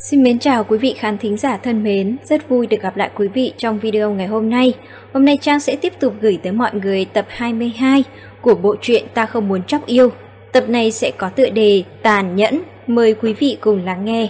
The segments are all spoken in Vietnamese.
Xin mến chào quý vị khán thính giả thân mến, rất vui được gặp lại quý vị trong video ngày hôm nay. Hôm nay Trang sẽ tiếp tục gửi tới mọi người tập 22 của bộ truyện Ta Không Muốn Chóc Yêu. Tập này sẽ có tựa đề Tàn Nhẫn, mời quý vị cùng lắng nghe.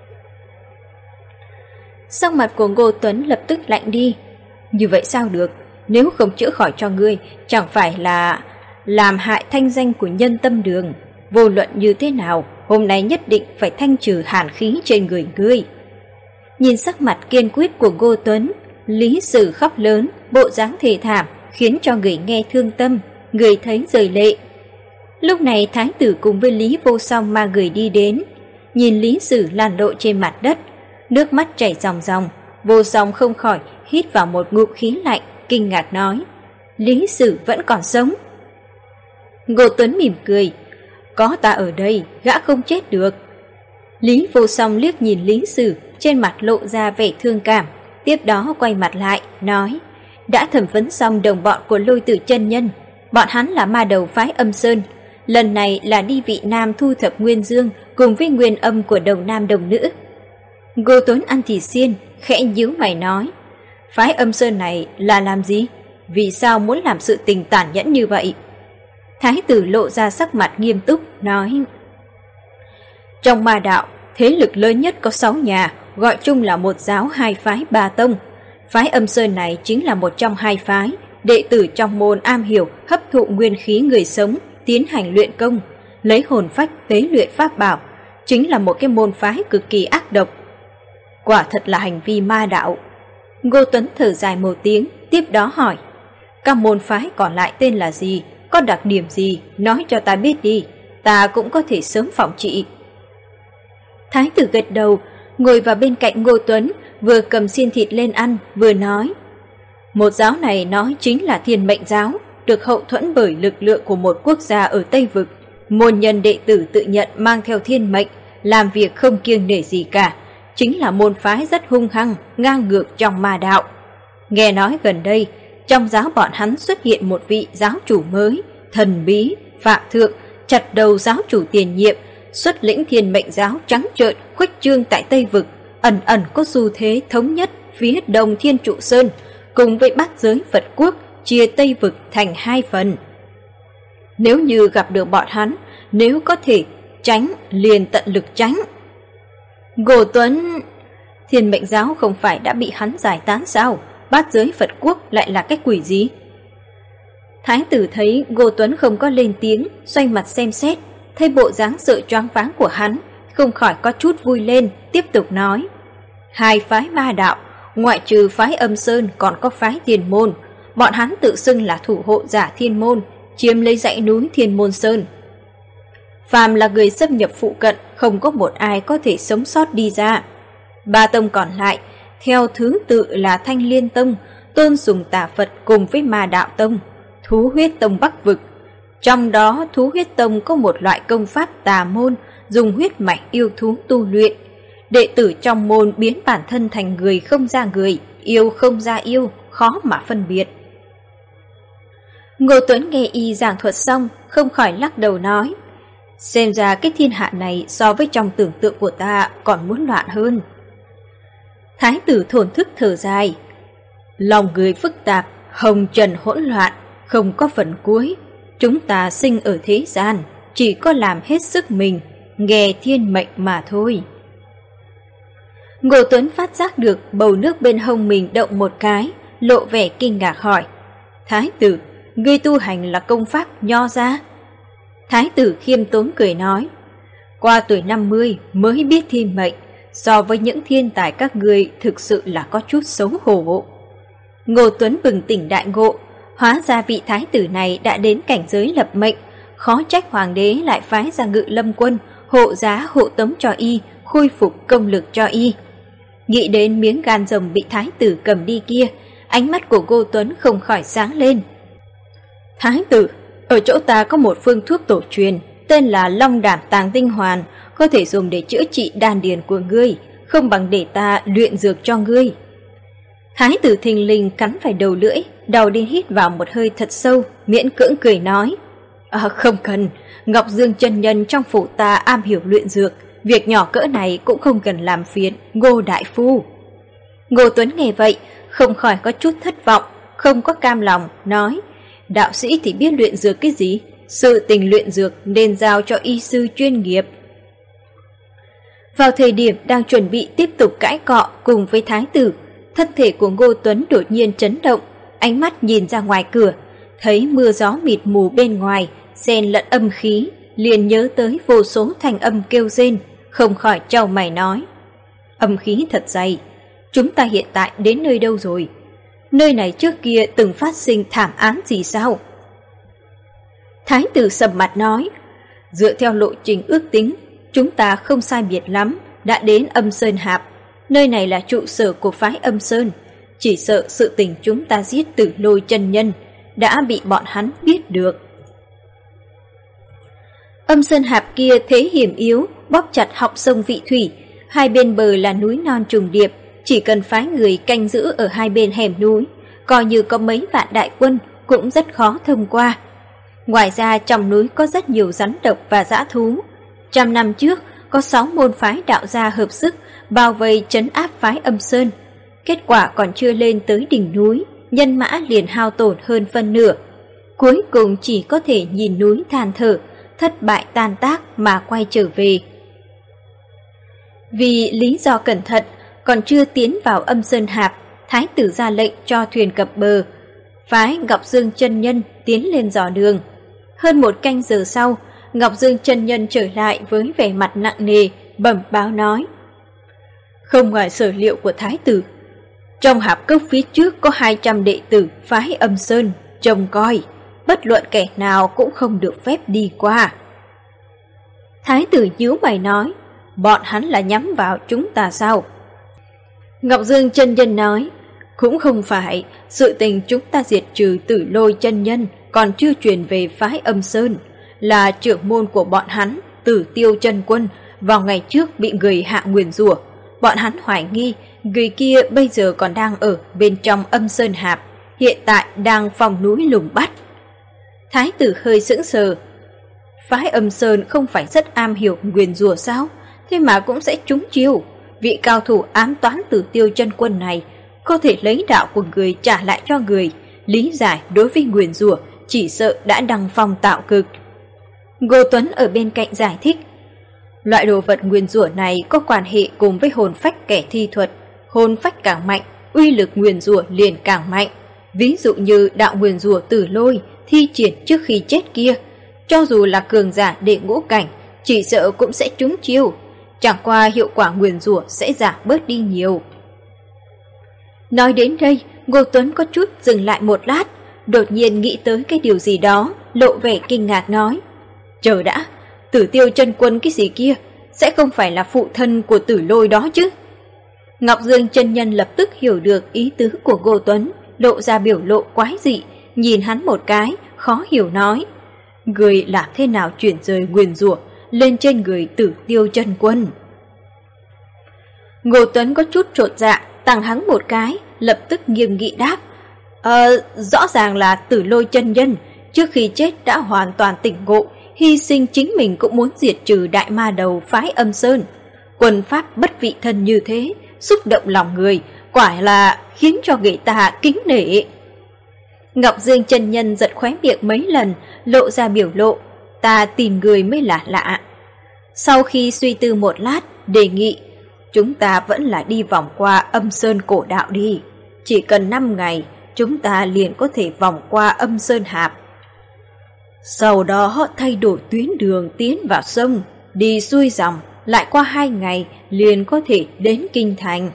Sắc mặt của Ngô Tuấn lập tức lạnh đi. Như vậy sao được, nếu không chữa khỏi cho ngươi, chẳng phải là làm hại thanh danh của Nhân Tâm Đường. Vô luận như thế nào, hôm nay nhất định phải thanh trừ hàn khí trên người ngươi. Nhìn sắc mặt kiên quyết của Ngô Tuấn, Lý Sử khóc lớn, bộ dáng thê thảm khiến cho người nghe thương tâm, người thấy rơi lệ. Lúc này thái tử cùng với Lý Vô Song mà người đi đến, nhìn Lý Sử lăn lộn trên mặt đất, nước mắt chảy ròng ròng. Vô Song không khỏi hít vào một ngụm khí lạnh, kinh ngạc nói: Lý Sử vẫn còn sống. Ngô Tuấn mỉm cười: có ta ở đây, gã không chết được. Lý Vô Song liếc nhìn Lý Sử, trên mặt lộ ra vẻ thương cảm, tiếp đó quay mặt lại, nói: đã thẩm vấn xong đồng bọn của Lôi Tử chân nhân, bọn hắn là ma đầu phái Âm Sơn, lần này là đi vị Nam thu thập Nguyên Dương cùng với Nguyên Âm của Đồng Nam Đồng Nữ. Ngô Tuấn ăn thịt xiên, khẽ nhíu mày nói: phái Âm Sơn này là làm gì? Vì sao muốn làm sự tình tàn nhẫn như vậy? Thái tử lộ ra sắc mặt nghiêm túc, nói: trong ma đạo, thế lực lớn nhất có 6 nhà, gọi chung là một giáo 2 phái 3 tông. Phái Âm Sơn này chính là một trong 2 phái, đệ tử trong môn am hiểu hấp thụ nguyên khí người sống, tiến hành luyện công, lấy hồn phách tế luyện pháp bảo, chính là một cái môn phái cực kỳ ác độc. Quả thật là hành vi ma đạo. Ngô Tuấn thở dài một tiếng, tiếp đó hỏi: các môn phái còn lại tên là gì? Có đặc điểm gì? Nói cho ta biết đi, ta cũng có thể sớm phòng trị. Thái tử gật đầu, ngồi vào bên cạnh Ngô Tuấn, vừa cầm xiên thịt lên ăn, vừa nói: một giáo này nói chính là Thiên Mệnh giáo, được hậu thuẫn bởi lực lượng của một quốc gia ở Tây Vực. Môn nhân đệ tử tự nhận mang theo thiên mệnh, làm việc không kiêng nể gì cả, chính là môn phái rất hung hăng, ngang ngược trong ma đạo. Nghe nói gần đây, trong giáo bọn hắn xuất hiện một vị giáo chủ mới, thần bí, phạm thượng, chặt đầu giáo chủ tiền nhiệm, xuất lĩnh Thiên Mệnh giáo trắng trợn khuếch trương tại Tây Vực, ẩn ẩn có xu thế thống nhất phía Đông Thiên Trụ Sơn, cùng với Bắc giới Phật quốc, chia Tây Vực thành 2 phần. Nếu như gặp được bọn hắn, nếu có thể tránh liền tận lực tránh. Ngô Tuấn: Thiên Mệnh giáo không phải đã bị hắn giải tán sao? Bát giới Phật quốc lại là cái quỷ gì? Thái tử thấy Ngô Tuấn không có lên tiếng, xoay mặt xem xét, thấy bộ dáng sợ choáng váng của hắn, không khỏi có chút vui lên, tiếp tục nói: 2 phái ma đạo, ngoại trừ phái Âm Sơn còn có phái Thiên Môn, bọn hắn tự xưng là thủ hộ giả Thiên Môn, chiếm lấy dãy núi Thiên Môn Sơn. Phàm là người xâm nhập phụ cận, không có một ai có thể sống sót đi ra. 3 tông còn lại theo thứ tự là Thanh Liên Tông, tôn sùng tà Phật cùng với Ma Đạo Tông, Thú Huyết Tông Bắc Vực. Trong đó Thú Huyết Tông có một loại công pháp tà môn, dùng huyết mạch yêu thú tu luyện. Đệ tử trong môn biến bản thân thành người không ra người, yêu không ra yêu, khó mà phân biệt. Ngô Tuấn nghe y giảng thuật xong, không khỏi lắc đầu nói: xem ra cái thiên hạ này so với trong tưởng tượng của ta còn muốn loạn hơn. Thái tử thổn thức thở dài: lòng người phức tạp, hồng trần hỗn loạn, không có phần cuối. Chúng ta sinh ở thế gian, chỉ có làm hết sức mình, nghe thiên mệnh mà thôi. Ngô Tuấn phát giác được bầu nước bên hông mình động một cái, lộ vẻ kinh ngạc hỏi: Thái tử, ngươi tu hành là công pháp Nho gia? Thái tử khiêm tốn cười nói: qua tuổi 50 mới biết thiên mệnh, so với những thiên tài các ngươi thực sự là có chút xấu hổ. Ngô Tuấn bừng tỉnh đại ngộ, hóa ra vị thái tử này đã đến cảnh giới lập mệnh, khó trách hoàng đế lại phái ra Ngự Lâm quân hộ giá hộ tống cho y, khôi phục công lực cho y. Nghĩ đến miếng gan rồng bị thái tử cầm đi kia, ánh mắt của Ngô Tuấn không khỏi sáng lên. Thái tử, ở chỗ ta có một phương thuốc tổ truyền, tên là Long Đảm Tàng Tinh Hoàn, có thể dùng để chữa trị đan điền của ngươi, không bằng để ta luyện dược cho ngươi. Thái tử thình lình cắn phải đầu lưỡi, đầu đi hít vào một hơi thật sâu, miễn cưỡng cười nói: không cần, Ngọc Dương chân nhân trong phủ ta am hiểu luyện dược, việc nhỏ cỡ này cũng không cần làm phiền Ngô đại phu. Ngô Tuấn nghe vậy, không khỏi có chút thất vọng, không có cam lòng, nói, đạo sĩ thì biết luyện dược cái gì, sự tình luyện dược nên giao cho y sư chuyên nghiệp. Vào thời điểm đang chuẩn bị tiếp tục cãi cọ cùng với thái tử, thân thể của Ngô Tuấn đột nhiên chấn động, ánh mắt nhìn ra ngoài cửa, thấy mưa gió mịt mù bên ngoài, xen lẫn âm khí, liền nhớ tới vô số thanh âm kêu rên, không khỏi chau mày nói, âm khí thật dày, chúng ta hiện tại đến nơi đâu rồi? Nơi này trước kia từng phát sinh thảm án gì sao? Thái tử sầm mặt nói, dựa theo lộ trình ước tính, chúng ta không sai biệt lắm, đã đến Âm Sơn Hạp. Nơi này là trụ sở của phái Âm Sơn. Chỉ sợ sự tình chúng ta giết Tử Lôi chân nhân đã bị bọn hắn biết được. Âm Sơn Hạp kia thế hiểm yếu, bóp chặt họng sông Vị Thủy. Hai bên bờ là núi non trùng điệp, chỉ cần phái người canh giữ ở hai bên hẻm núi, coi như có mấy vạn đại quân cũng rất khó thông qua. Ngoài ra trong núi có rất nhiều rắn độc và dã thú. 100 năm trước, có 6 môn phái đạo gia hợp sức bao vây trấn áp phái Âm Sơn. Kết quả còn chưa lên tới đỉnh núi, nhân mã liền hao tổn hơn phân nửa. Cuối cùng chỉ có thể nhìn núi than thở, thất bại tan tác mà quay trở về. Vì lý do cẩn thận, còn chưa tiến vào Âm Sơn Hạp, thái tử ra lệnh cho thuyền cập bờ. Phái Ngọc Dương chân nhân tiến lên dò đường. Hơn một canh giờ sau, Ngọc Dương chân nhân trở lại với vẻ mặt nặng nề, bẩm báo nói, không ngoài sở liệu của thái tử, trong hạp cốc phía trước có 200 đệ tử phái Âm Sơn trông coi, bất luận kẻ nào cũng không được phép đi qua. Thái tử nhíu mày nói, bọn hắn là nhắm vào chúng ta sao? Ngọc Dương chân nhân nói, cũng không phải, sự tình chúng ta diệt trừ Tử Lôi chân nhân còn chưa truyền về phái Âm Sơn, là trưởng môn của bọn hắn, Tử Tiêu chân quân, vào ngày trước bị người hạ nguyền rủa. Bọn hắn hoài nghi người kia bây giờ còn đang ở bên trong Âm Sơn Hạp, hiện tại đang phòng núi lùng bắt. Thái tử hơi sững sờ. Phái Âm Sơn không phải rất am hiểu nguyền rủa sao? Thế mà cũng sẽ trúng chiêu. Vị cao thủ ám toán Tử Tiêu chân quân này có thể lấy đạo của người trả lại cho người, lý giải đối với nguyền rủa chỉ sợ đã đăng phong tạo cực. Ngô Tuấn ở bên cạnh giải thích, loại đồ vật nguyền rủa này có quan hệ cùng với hồn phách kẻ thi thuật, hồn phách càng mạnh, uy lực nguyền rủa liền càng mạnh. Ví dụ như đạo nguyền rủa Tử Lôi thi triển trước khi chết kia, cho dù là cường giả đệ ngũ cảnh, chỉ sợ cũng sẽ trúng chiêu, chẳng qua hiệu quả nguyền rủa sẽ giảm bớt đi nhiều. Nói đến đây, Ngô Tuấn có chút dừng lại một lát, đột nhiên nghĩ tới cái điều gì đó, lộ vẻ kinh ngạc nói, chờ đã, Tử Tiêu chân quân cái gì kia, sẽ không phải là phụ thân của Tử Lôi đó chứ? Ngọc Dương chân nhân lập tức hiểu được ý tứ của Ngô Tuấn, lộ ra biểu lộ quái dị, nhìn hắn một cái, khó hiểu nói, người làm thế nào chuyển rời nguyền rủa lên trên người Tử Tiêu chân quân? Ngô Tuấn có chút trột dạ, tằng hắn một cái, lập tức nghiêm nghị đáp, rõ ràng là Tử Lôi chân nhân trước khi chết đã hoàn toàn tỉnh ngộ, hy sinh chính mình cũng muốn diệt trừ đại ma đầu phái Âm Sơn. Quân pháp bất vị thân như thế, xúc động lòng người, quả là khiến cho người ta kính nể. Ngọc Dương chân nhân giật khóe miệng mấy lần, lộ ra biểu lộ, ta tìm người mới là lạ. Sau khi suy tư một lát, đề nghị, chúng ta vẫn là đi vòng qua Âm Sơn cổ đạo đi. Chỉ cần 5 ngày, chúng ta liền có thể vòng qua Âm Sơn Hạp. Sau đó thay đổi tuyến đường tiến vào sông, đi xuôi dòng, lại qua 2 ngày liền có thể đến Kinh Thành.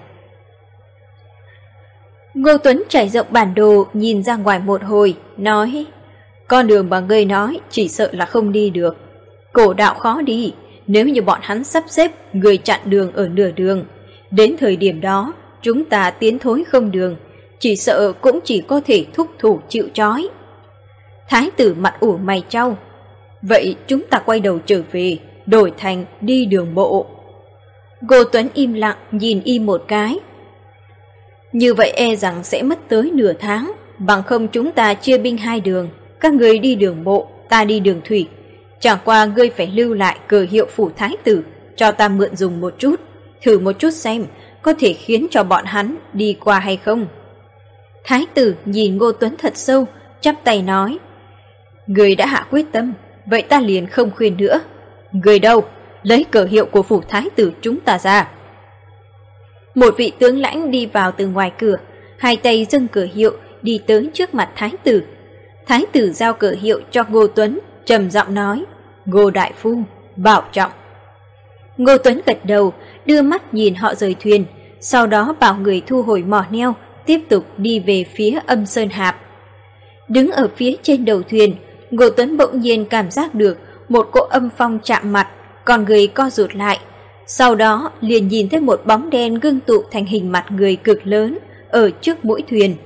Ngô Tuấn trải rộng bản đồ, nhìn ra ngoài một hồi, nói, con đường mà ngươi nói chỉ sợ là không đi được. Cổ đạo khó đi, nếu như bọn hắn sắp xếp người chặn đường ở nửa đường, đến thời điểm đó chúng ta tiến thối không đường, chỉ sợ cũng chỉ có thể thúc thủ chịu trói. Thái tử mặt ủ mày chau, vậy chúng ta quay đầu trở về, đổi thành đi đường bộ. Ngô Tuấn im lặng nhìn y một cái. Như vậy e rằng sẽ mất tới nửa tháng, bằng không chúng ta chia binh 2 đường, các người đi đường bộ, ta đi đường thủy. Chẳng qua ngươi phải lưu lại cờ hiệu phủ thái tử, cho ta mượn dùng một chút, thử một chút xem có thể khiến cho bọn hắn đi qua hay không. Thái tử nhìn Ngô Tuấn thật sâu, chắp tay nói: Người đã hạ quyết tâm, vậy ta liền không khuyên nữa. Người đâu, lấy cờ hiệu của phủ thái tử chúng ta ra. Một vị tướng lãnh đi vào từ ngoài cửa, hai tay dâng cờ hiệu đi tới trước mặt thái tử. Thái tử giao cờ hiệu cho Ngô Tuấn, trầm giọng nói: Ngô đại phu, bảo trọng. Ngô Tuấn gật đầu, đưa mắt nhìn họ rời thuyền, sau đó bảo người thu hồi mỏ neo, tiếp tục đi về phía Âm Sơn Hạp. Đứng ở phía trên đầu thuyền, Ngô Tuấn bỗng nhiên cảm giác được một cỗ âm phong chạm mặt, con người co rụt lại. Sau đó liền nhìn thấy một bóng đen ngưng tụ thành hình mặt người cực lớn ở trước mũi thuyền.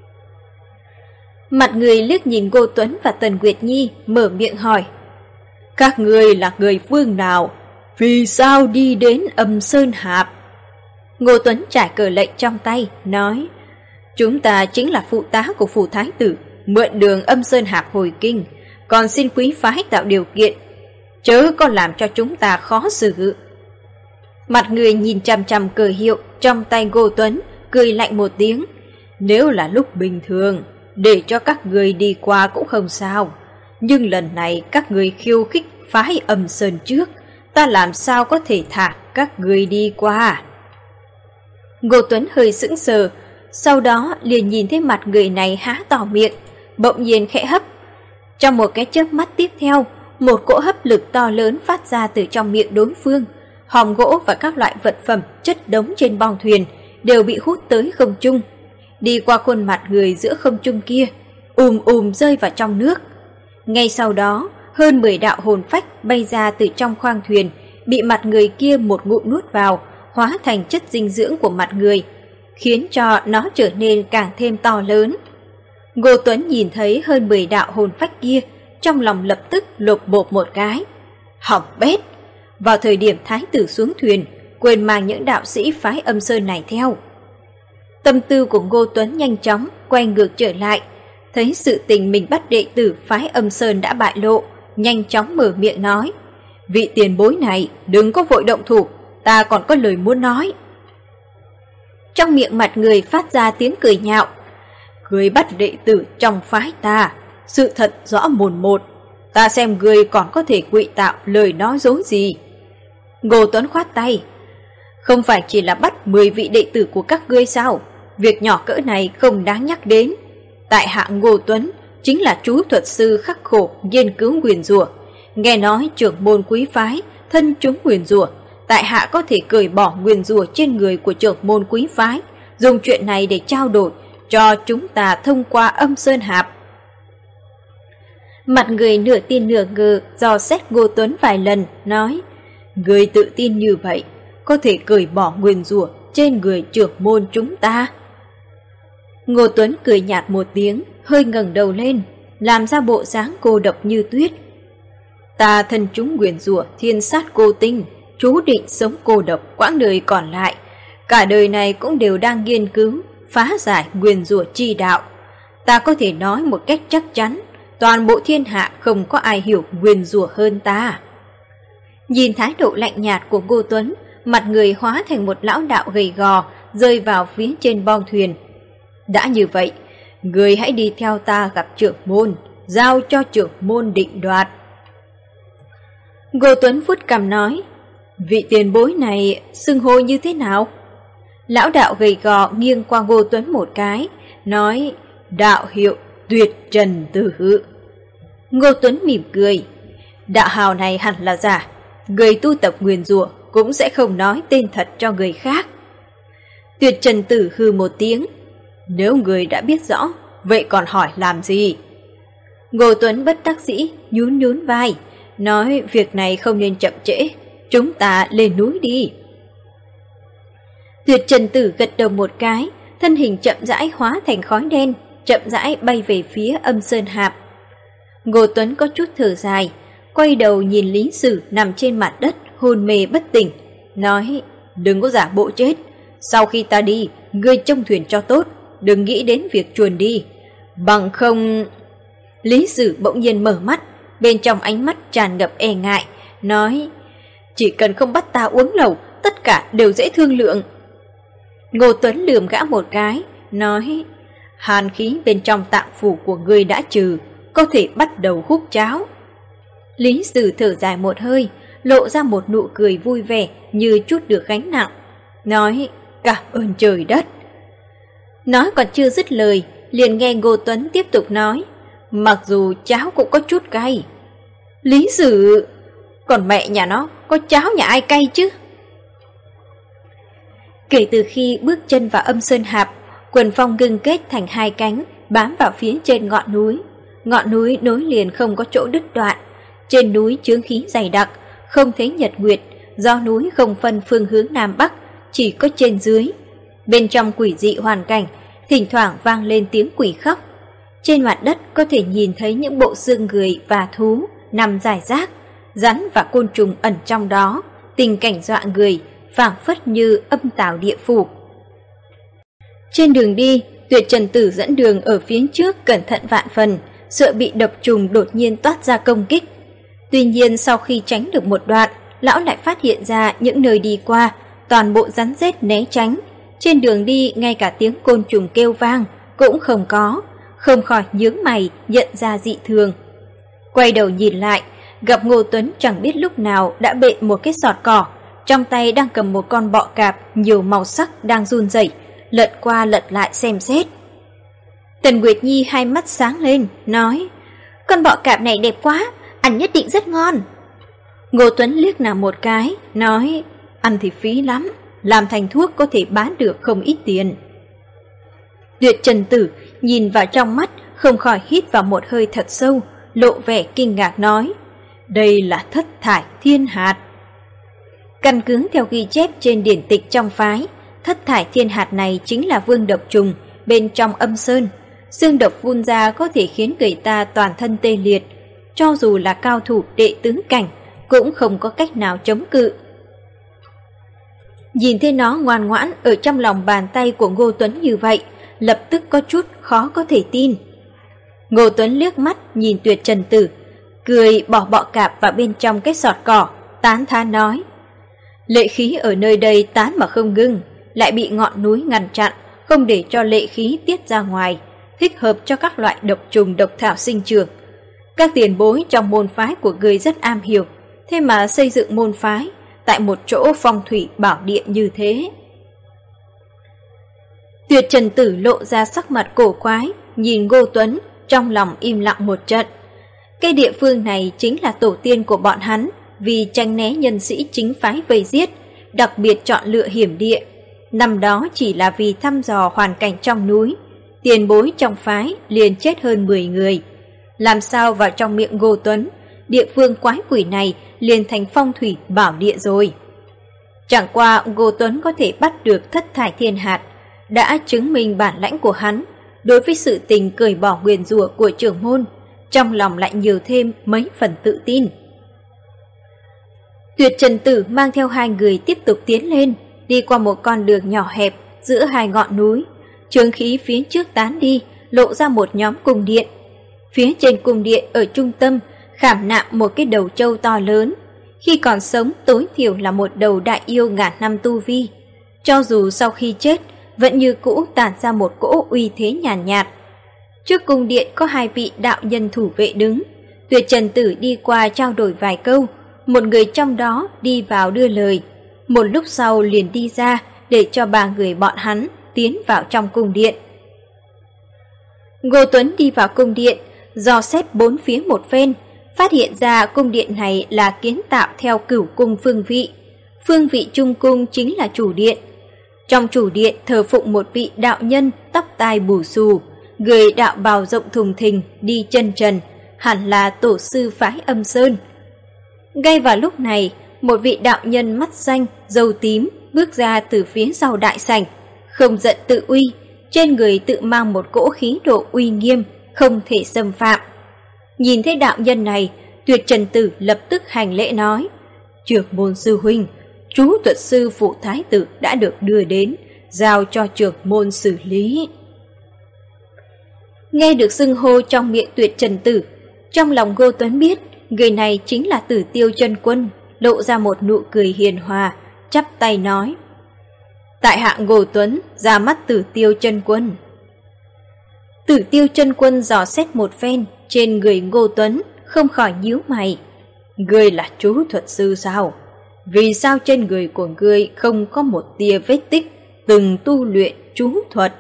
Mặt người liếc nhìn Ngô Tuấn và Tần Nguyệt Nhi, mở miệng hỏi: Các người là người phương nào? Vì sao đi đến Âm Sơn Hạp? Ngô Tuấn trải cờ lệnh trong tay, nói: Chúng ta chính là phụ tá của phủ thái tử, mượn đường Âm Sơn Hạp hồi kinh, còn xin quý phái tạo điều kiện, chớ có làm cho chúng ta khó xử. Mặt người nhìn chằm chằm cờ hiệu trong tay Ngô Tuấn, cười lạnh một tiếng: Nếu là lúc bình thường, để cho các người đi qua cũng không sao, nhưng lần này các người khiêu khích phái Âm Sơn trước, ta làm sao có thể thả các người đi qua. Ngô Tuấn hơi sững sờ, sau đó liền nhìn thấy mặt người này há to miệng, bỗng nhiên khẽ hấp. Trong một cái chớp mắt tiếp theo, một cỗ hấp lực to lớn phát ra từ trong miệng đối phương. Hòm gỗ và các loại vật phẩm chất đống trên bong thuyền đều bị hút tới không trung, đi qua khuôn mặt người giữa không trung kia, rơi vào trong nước. Ngay sau đó, hơn 10 đạo hồn phách bay ra từ trong khoang thuyền, bị mặt người kia một ngụm nuốt vào, hóa thành chất dinh dưỡng của mặt người, khiến cho nó trở nên càng thêm to lớn. Ngô Tuấn nhìn thấy hơn 10 đạo hồn phách kia, trong lòng lập tức lột bột một cái. Hỏng bét! Vào thời điểm thái tử xuống thuyền, quên mang những đạo sĩ phái Âm Sơn này theo. Tâm tư của Ngô Tuấn nhanh chóng quay ngược trở lại, thấy sự tình mình bắt đệ tử phái Âm Sơn đã bại lộ, nhanh chóng mở miệng nói: Vị tiền bối này đừng có vội động thủ, ta còn có lời muốn nói. Trong miệng mặt người phát ra tiếng cười nhạo: Người bắt đệ tử trong phái ta, sự thật rõ mồn một, ta xem người còn có thể quỵ tạo lời nói dối gì. Ngô Tuấn khoát tay: Không phải chỉ là bắt 10 vị đệ tử của các ngươi sao? Việc nhỏ cỡ này không đáng nhắc đến. Tại hạ Ngô Tuấn chính là chú thuật sư khắc khổ nghiên cứu nguyền rủa, nghe nói trưởng môn quý phái thân chúng nguyền rủa, tại hạ có thể cởi bỏ nguyền rủa trên người của trưởng môn quý phái, dùng chuyện này để trao đổi cho chúng ta thông qua Âm Sơn Hạp. Mặt người nửa tin nửa ngờ dò xét Ngô Tuấn vài lần, nói: Người tự tin như vậy, có thể cởi bỏ nguyền rủa trên người trưởng môn chúng ta? Ngô Tuấn cười nhạt một tiếng, hơi ngẩng đầu lên, làm ra bộ dáng cô độc như tuyết. Ta thân chúng nguyền rủa thiên sát cô tinh, chú định sống cô độc quãng đời còn lại, cả đời này cũng đều đang nghiên cứu phá giải nguyền rủa chi đạo. Ta có thể nói một cách chắc chắn, toàn bộ thiên hạ không có ai hiểu nguyền rủa hơn ta. Nhìn thái độ lạnh nhạt của Ngô Tuấn, mặt người hóa thành một lão đạo gầy gò, rơi vào phía trên bong thuyền. Đã như vậy, người hãy đi theo ta gặp trưởng môn, giao cho trưởng môn định đoạt. Ngô Tuấn vuốt cằm nói: Vị tiền bối này xưng hô như thế nào? Lão đạo gầy gò nghiêng qua Ngô Tuấn một cái, nói: Đạo hiệu Tuyệt Trần Tử. Ngô Tuấn mỉm cười: Đạo hào này hẳn là giả, người tu tập nguyền rủa cũng sẽ không nói tên thật cho người khác. Tuyệt Trần Tử hừ một tiếng: Nếu người đã biết rõ, vậy còn hỏi làm gì? Ngô Tuấn bất đắc dĩ nhún vai, nói: Việc này không nên chậm trễ, chúng ta lên núi đi. Tuyệt Trần Tử gật đầu một cái, thân hình chậm rãi hóa thành khói đen, chậm rãi bay về phía Âm Sơn Hạp. Ngô Tuấn có chút thở dài, quay đầu nhìn Lý Sử nằm trên mặt đất hôn mê bất tỉnh, nói: Đừng có giả bộ chết, sau khi ta đi, ngươi trông thuyền cho tốt, đừng nghĩ đến việc chuồn đi, bằng không... Lý Sử bỗng nhiên mở mắt, bên trong ánh mắt tràn ngập e ngại, nói: Chỉ cần không bắt ta uống lẩu, tất cả đều dễ thương lượng. Ngô Tuấn lườm gã một cái, nói, hàn khí bên trong tạng phủ của ngươi đã trừ, có thể bắt đầu húp cháo. Lý Sử thở dài một hơi, lộ ra một nụ cười vui vẻ như chút được gánh nặng, nói, cảm ơn trời đất. Nói còn chưa dứt lời, liền nghe Ngô Tuấn tiếp tục nói, mặc dù cháo cũng có chút cay. Lý Sử, còn mẹ nhà nó, có cháo nhà ai cay chứ? Kể từ khi bước chân vào Âm Sơn Hạp, quần phong ngưng kết thành hai cánh, bám vào phía trên ngọn núi. Ngọn núi nối liền không có chỗ đứt đoạn. Trên núi chướng khí dày đặc, không thấy nhật nguyệt, do núi không phân phương hướng Nam Bắc, chỉ có trên dưới. Bên trong quỷ dị hoàn cảnh, thỉnh thoảng vang lên tiếng quỷ khóc. Trên mặt đất có thể nhìn thấy những bộ xương người và thú nằm rải rác, rắn và côn trùng ẩn trong đó, tình cảnh dọa người, phảng phất như âm tào địa phủ. Trên đường đi, Tuyệt Trần Tử dẫn đường ở phía trước cẩn thận vạn phần, sợ bị độc trùng đột nhiên toát ra công kích. Tuy nhiên sau khi tránh được một đoạn, lão lại phát hiện ra những nơi đi qua, toàn bộ rắn rết né tránh. Trên đường đi ngay cả tiếng côn trùng kêu vang cũng không có, không khỏi nhướng mày nhận ra dị thường. Quay đầu nhìn lại, gặp Ngô Tuấn chẳng biết lúc nào đã bện một cái sọt cỏ, trong tay đang cầm một con bọ cạp nhiều màu sắc đang run rẩy, lật qua lật lại xem xét. Tần Nguyệt Nhi hai mắt sáng lên, nói, con bọ cạp này đẹp quá, ăn nhất định rất ngon. Ngô Tuấn liếc nàng một cái, nói, ăn thì phí lắm, làm thành thuốc có thể bán được không ít tiền. Tuyệt Trần Tử nhìn vào trong mắt, không khỏi hít vào một hơi thật sâu, lộ vẻ kinh ngạc nói, đây là thất thải thiên hạt. Căn cứ theo ghi chép trên điển tịch trong phái, thất thải thiên hạt này chính là vương độc trùng bên trong âm sơn. Xương độc phun ra có thể khiến người ta toàn thân tê liệt, cho dù là cao thủ đệ tứ cảnh cũng không có cách nào chống cự. Nhìn thấy nó ngoan ngoãn ở trong lòng bàn tay của Ngô Tuấn như vậy, lập tức có chút khó có thể tin. Ngô Tuấn liếc mắt nhìn Tuyệt Trần Tử, cười bỏ bọ cạp vào bên trong cái sọt cỏ, tán thán nói, lệ khí ở nơi đây tán mà không ngưng, lại bị ngọn núi ngăn chặn, không để cho lệ khí tiết ra ngoài, thích hợp cho các loại độc trùng độc thảo sinh trưởng. Các tiền bối trong môn phái của người rất am hiểu, thế mà xây dựng môn phái tại một chỗ phong thủy bảo địa như thế. Tuyệt Trần Tử lộ ra sắc mặt cổ quái, nhìn Ngô Tuấn, trong lòng im lặng một trận. Cái địa phương này chính là tổ tiên của bọn hắn, vì tránh né nhân sĩ chính phái vây giết, đặc biệt chọn lựa hiểm địa. Năm đó chỉ là vì thăm dò hoàn cảnh trong núi, tiền bối trong phái liền chết hơn 10 người. Làm sao vào trong miệng Ngô Tuấn, địa phương quái quỷ này liền thành phong thủy bảo địa rồi. Chẳng qua Ngô Tuấn có thể bắt được thất thải thiên hạt, đã chứng minh bản lãnh của hắn đối với sự tình cởi bỏ nguyền rủa của trưởng môn, trong lòng lại nhiều thêm mấy phần tự tin. Tuyệt Trần Tử mang theo hai người tiếp tục tiến lên, đi qua một con đường nhỏ hẹp giữa hai ngọn núi. Chướng khí phía trước tán đi, lộ ra một nhóm cung điện. Phía trên cung điện ở trung tâm khảm nạm một cái đầu trâu to lớn, khi còn sống tối thiểu là một đầu đại yêu ngàn năm tu vi. Cho dù sau khi chết, vẫn như cũ tản ra một cỗ uy thế nhàn nhạt. Trước cung điện có hai vị đạo nhân thủ vệ đứng. Tuyệt Trần Tử đi qua trao đổi vài câu, một người trong đó đi vào đưa lời. Một lúc sau liền đi ra để cho ba người bọn hắn tiến vào trong cung điện. Ngô Tuấn đi vào cung điện, dò xét bốn phía một phen, phát hiện ra cung điện này là kiến tạo theo cửu cung phương vị. Phương vị trung cung chính là chủ điện. Trong chủ điện thờ phụng một vị đạo nhân tóc tai bù xù, người đạo bào rộng thùng thình, đi chân trần, hẳn là tổ sư phái Âm Sơn. Ngay vào lúc này, một vị đạo nhân mắt xanh, râu tím bước ra từ phía sau đại sảnh, không giận tự uy, trên người tự mang một cỗ khí độ uy nghiêm, không thể xâm phạm. Nhìn thấy đạo nhân này, Tuyệt Trần Tử lập tức hành lễ nói, trưởng môn sư huynh, chú thuật sư phụ thái tử đã được đưa đến, giao cho trưởng môn xử lý. Nghe được xưng hô trong miệng Tuyệt Trần Tử, trong lòng Ngô Tuấn biết người này chính là Tử Tiêu chân quân. lộ ra một nụ cười hiền hòa, chắp tay nói: tại hạ Ngô Tuấn ra mắt Tử Tiêu chân quân. Tử Tiêu chân quân dò xét một phen trên người Ngô Tuấn, không khỏi nhíu mày. Ngươi là chú thuật sư sao? Vì sao trên người của ngươi không có một tia vết tích từng tu luyện chú thuật?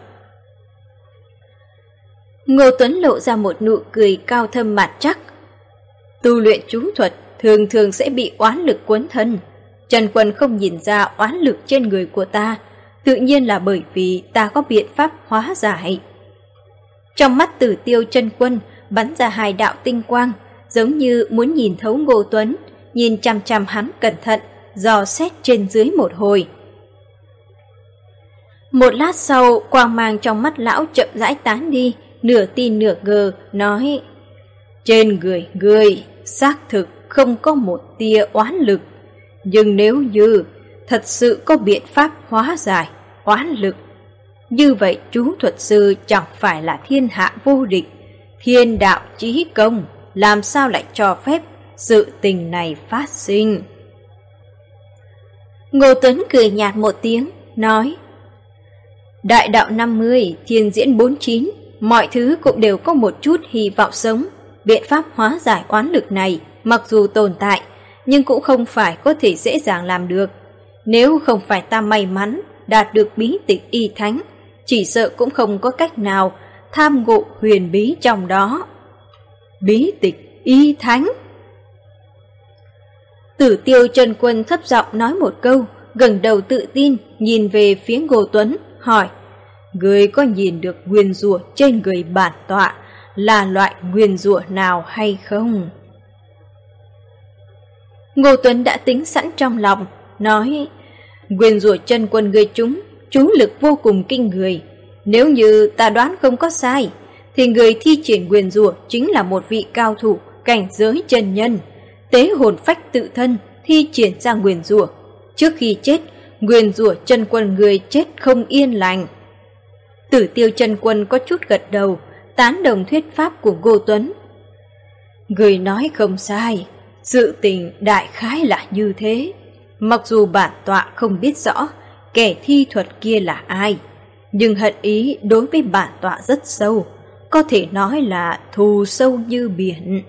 Ngô Tuấn lộ ra một nụ cười cao thâm mạt chắc. Tu luyện chú thuật thường thường sẽ bị oán lực cuốn thân. Trần Quân không nhìn ra oán lực trên người của ta, tự nhiên là bởi vì ta có biện pháp hóa giải. Trong mắt Tử Tiêu chân quân bắn ra hai đạo tinh quang, giống như muốn nhìn thấu Ngô Tuấn, nhìn chằm chằm hắn cẩn thận, dò xét trên dưới một hồi. Một lát sau, quang mang trong mắt lão chậm rãi tán đi, nửa tin nửa ngờ, nói: trên người ngươi xác thực không có một tia oán lực, nhưng nếu như thật sự có biện pháp hóa giải oán lực, như vậy chú thuật sư chẳng phải là thiên hạ vô địch, thiên đạo chí công, làm sao lại cho phép sự tình này phát sinh? Ngô Tuấn cười nhạt một tiếng, nói: đại đạo 50, thiên diễn 49, mọi thứ cũng đều có một chút hy vọng sống. Biện pháp hóa giải oán lực này mặc dù tồn tại, nhưng cũng không phải có thể dễ dàng làm được. Nếu không phải ta may mắn đạt được bí tịch y thánh, chỉ sợ cũng không có cách nào tham ngộ huyền bí trong đó. Bí tịch y thánh? Tử Tiêu chân quân thấp giọng nói một câu, gật đầu tự tin nhìn về phía Ngô Tuấn, hỏi: ngươi có nhìn được nguyền rủa trên người bản tọa là loại nguyền rủa nào hay không? Ngô Tuấn đã tính sẵn trong lòng, nói: nguyền rủa chân quân ngươi chúng, chú lực vô cùng kinh người. Nếu như ta đoán không có sai, thì người thi triển nguyền rủa chính là một vị cao thủ cảnh giới chân nhân, tế hồn phách tự thân thi triển ra nguyền rủa. Trước khi chết, nguyền rủa chân quân người chết không yên lành. Tử Tiêu chân quân có chút gật đầu, tán đồng thuyết pháp của Ngô Tuấn. Người nói không sai, sự tình đại khái là như thế. Mặc dù bản tọa không biết rõ kẻ thi thuật kia là ai, nhưng hận ý đối với bản tọa rất sâu, có thể nói là thù sâu như biển.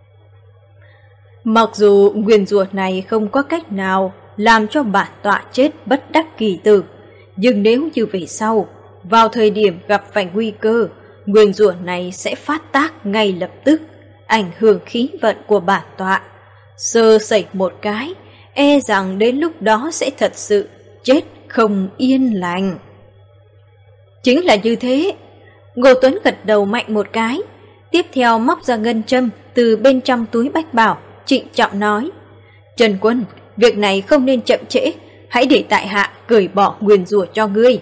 Mặc dù nguyền rủa này không có cách nào làm cho bản tọa chết bất đắc kỳ tử, nhưng nếu như về sau, vào thời điểm gặp phải nguy cơ, nguyền rủa này sẽ phát tác ngay lập tức, ảnh hưởng khí vận của bản tọa. Sơ sẩy một cái, e rằng đến lúc đó sẽ thật sự chết không yên lành. Chính là như thế. Ngô Tuấn gật đầu mạnh một cái, tiếp theo móc ra ngân châm từ bên trong túi bách bảo, trịnh trọng nói: Trần Quân, việc này không nên chậm trễ, hãy để tại hạ cởi bỏ nguyền rủa cho ngươi.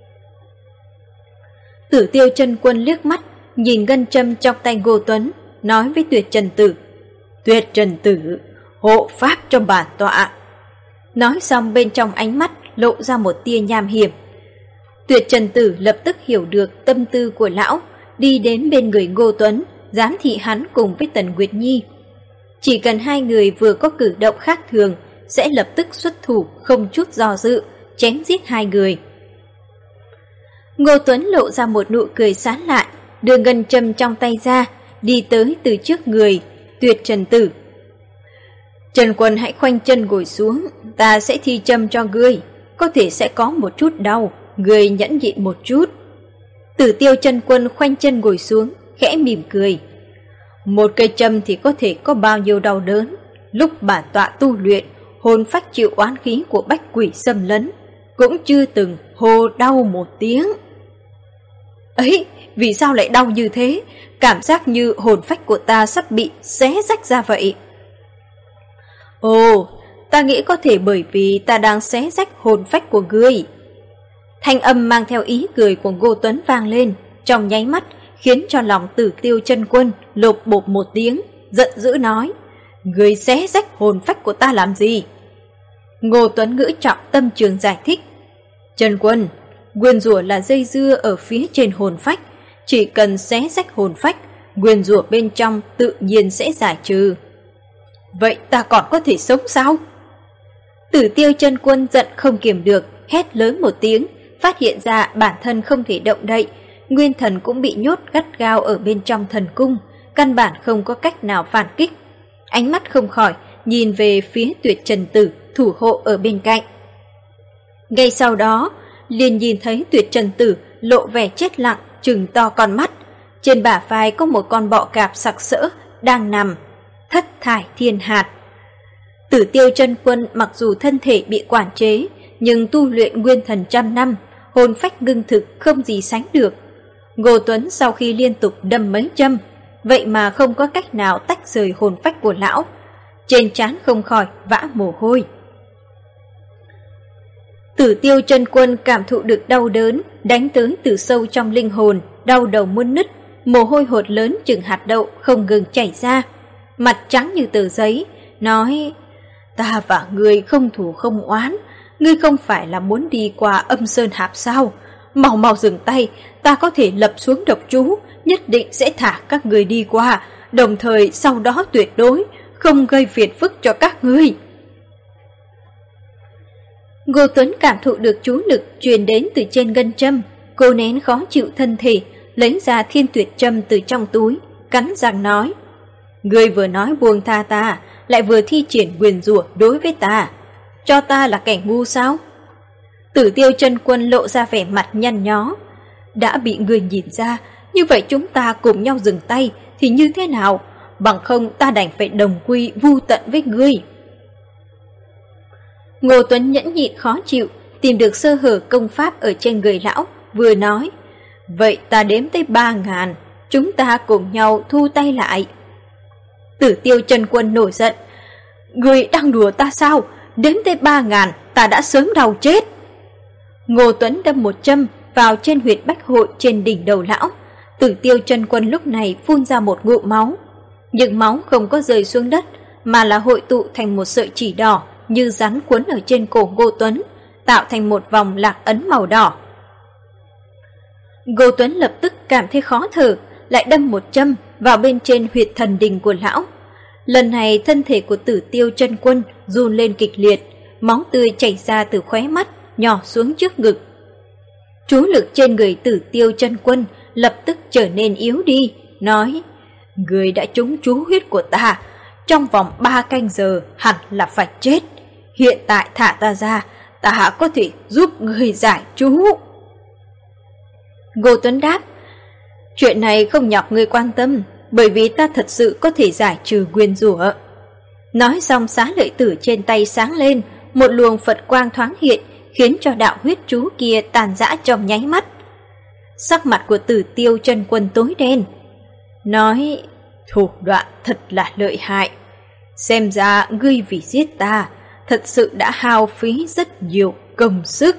Tử Tiêu chân quân liếc mắt nhìn ngân châm trong tay Ngô Tuấn, nói với Tuyệt Trần Tử: Tuyệt Trần Tử, hộ pháp cho bản tọa. Nói xong bên trong ánh mắt lộ ra một tia nham hiểm. Tuyệt Trần Tử lập tức hiểu được tâm tư của lão, đi đến bên người Ngô Tuấn, giám thị hắn cùng với Tần Nguyệt Nhi. Chỉ cần hai người vừa có cử động khác thường, sẽ lập tức xuất thủ không chút do dự, chém giết hai người. Ngô Tuấn lộ ra một nụ cười sán lạn, đưa ngân châm trong tay ra, đi tới từ trước người Tuyệt Trần Tử. Trần Quân hãy khoanh chân ngồi xuống, ta sẽ thi châm cho ngươi, có thể sẽ có một chút đau, ngươi nhẫn nhịn một chút. Tử Tiêu Trần Quân khoanh chân ngồi xuống, khẽ mỉm cười. Một cây châm thì có thể có bao nhiêu đau đớn, lúc bản tọa tu luyện, hồn phách chịu oán khí của bách quỷ xâm lấn, cũng chưa từng hô đau một tiếng. Ấy, vì sao lại đau như thế? Cảm giác như hồn phách của ta sắp bị xé rách ra vậy. Ồ, ta nghĩ có thể bởi vì ta đang xé rách hồn phách của ngươi. Thanh âm mang theo ý cười của Ngô Tuấn vang lên, trong nháy mắt khiến cho lòng Tử Tiêu Chân Quân lộp bộp một tiếng, giận dữ nói: Ngươi xé rách hồn phách của ta làm gì? Ngô Tuấn ngữ trọng tâm trường giải thích: Trần Quân, nguyền rủa là dây dưa ở phía trên hồn phách, chỉ cần xé rách hồn phách, nguyền rủa bên trong tự nhiên sẽ giải trừ. Vậy ta còn có thể sống sao? Tử Tiêu Chân Quân giận không kiềm được, hét lớn một tiếng, phát hiện ra bản thân không thể động đậy, nguyên thần cũng bị nhốt gắt gao ở bên trong thần cung, căn bản không có cách nào phản kích. Ánh mắt không khỏi nhìn về phía Tuyệt Trần Tử thủ hộ ở bên cạnh. Ngay sau đó, liền nhìn thấy Tuyệt Trần Tử lộ vẻ chết lặng, trừng to con mắt. Trên bả vai có một con bọ cạp sặc sỡ đang nằm, thất thải thiên hạt. Tử Tiêu Chân Quân mặc dù thân thể bị quản chế, nhưng tu luyện nguyên thần trăm năm, hồn phách ngưng thực không gì sánh được. Ngô Tuấn sau khi liên tục đâm mấy châm, vậy mà không có cách nào tách rời hồn phách của lão, trên trán không khỏi vã mồ hôi. Tử Tiêu Chân Quân cảm thụ được đau đớn đánh tới từ sâu trong linh hồn, đau đầu muốn nứt, mồ hôi hột lớn chừng hạt đậu không ngừng chảy ra, mặt trắng như tờ giấy, nói: "Ta và ngươi không thù không oán, ngươi không phải là muốn đi qua Âm Sơn Hạp sao? Mau mau dừng tay, ta có thể lập xuống độc chú, nhất định sẽ thả các ngươi đi qua, đồng thời sau đó tuyệt đối không gây phiền phức cho các ngươi." Ngô Tuấn cảm thụ được chú lực truyền đến từ trên ngân châm, cô nén khó chịu thân thể, lấy ra Thiên Tuyệt châm từ trong túi, cắn răng nói: "Ngươi vừa nói buông tha ta, lại vừa thi triển nguyền rủa đối với ta, cho ta là kẻ ngu sao?" Tử Tiêu Chân Quân lộ ra vẻ mặt nhăn nhó: "Đã bị ngươi nhìn ra, như vậy chúng ta cùng nhau dừng tay thì như thế nào? Bằng không ta đành phải đồng quy vu tận với ngươi." Ngô Tuấn nhẫn nhịn khó chịu, tìm được sơ hở công pháp ở trên người lão, vừa nói: "Vậy ta đếm tới 3.000, chúng ta cùng nhau thu tay lại." Tử Tiêu Chân Quân nổi giận: "Ngươi đang đùa ta sao? Đếm tới 3.000, ta đã sớm đau chết." Ngô Tuấn đâm một châm vào trên huyệt bách hội trên đỉnh đầu lão. Tử Tiêu Chân Quân lúc này phun ra một ngụm máu, nhưng máu không có rơi xuống đất, mà là hội tụ thành một sợi chỉ đỏ như rắn quấn ở trên cổ Ngô Tuấn, tạo thành một vòng lạc ấn màu đỏ. Ngô Tuấn lập tức cảm thấy khó thở, lại đâm một châm vào bên trên huyệt thần đình của lão. Lần này thân thể của Tử Tiêu Chân Quân run lên kịch liệt, máu tươi chảy ra từ khóe mắt, nhỏ xuống trước ngực. Chú lực trên người Tử Tiêu Chân Quân lập tức trở nên yếu đi, nói: "Ngươi đã trúng chú huyết của ta, trong vòng 3 canh giờ hẳn là phải chết. Hiện tại thả ta ra, ta có thể giúp ngươi giải chú." Ngô Tuấn đáp: "Chuyện này không nhọc ngươi quan tâm, bởi vì ta thật sự có thể giải trừ nguyền rủa." Nói xong xá lợi tử trên tay sáng lên, một luồng Phật quang thoáng hiện, khiến cho đạo huyết chú kia tàn rã trong nháy mắt. Sắc mặt của Tử Tiêu Chân Quân tối đen, nói: "Thủ đoạn thật là lợi hại. Xem ra ngươi vì giết ta, thật sự đã hao phí rất nhiều công sức."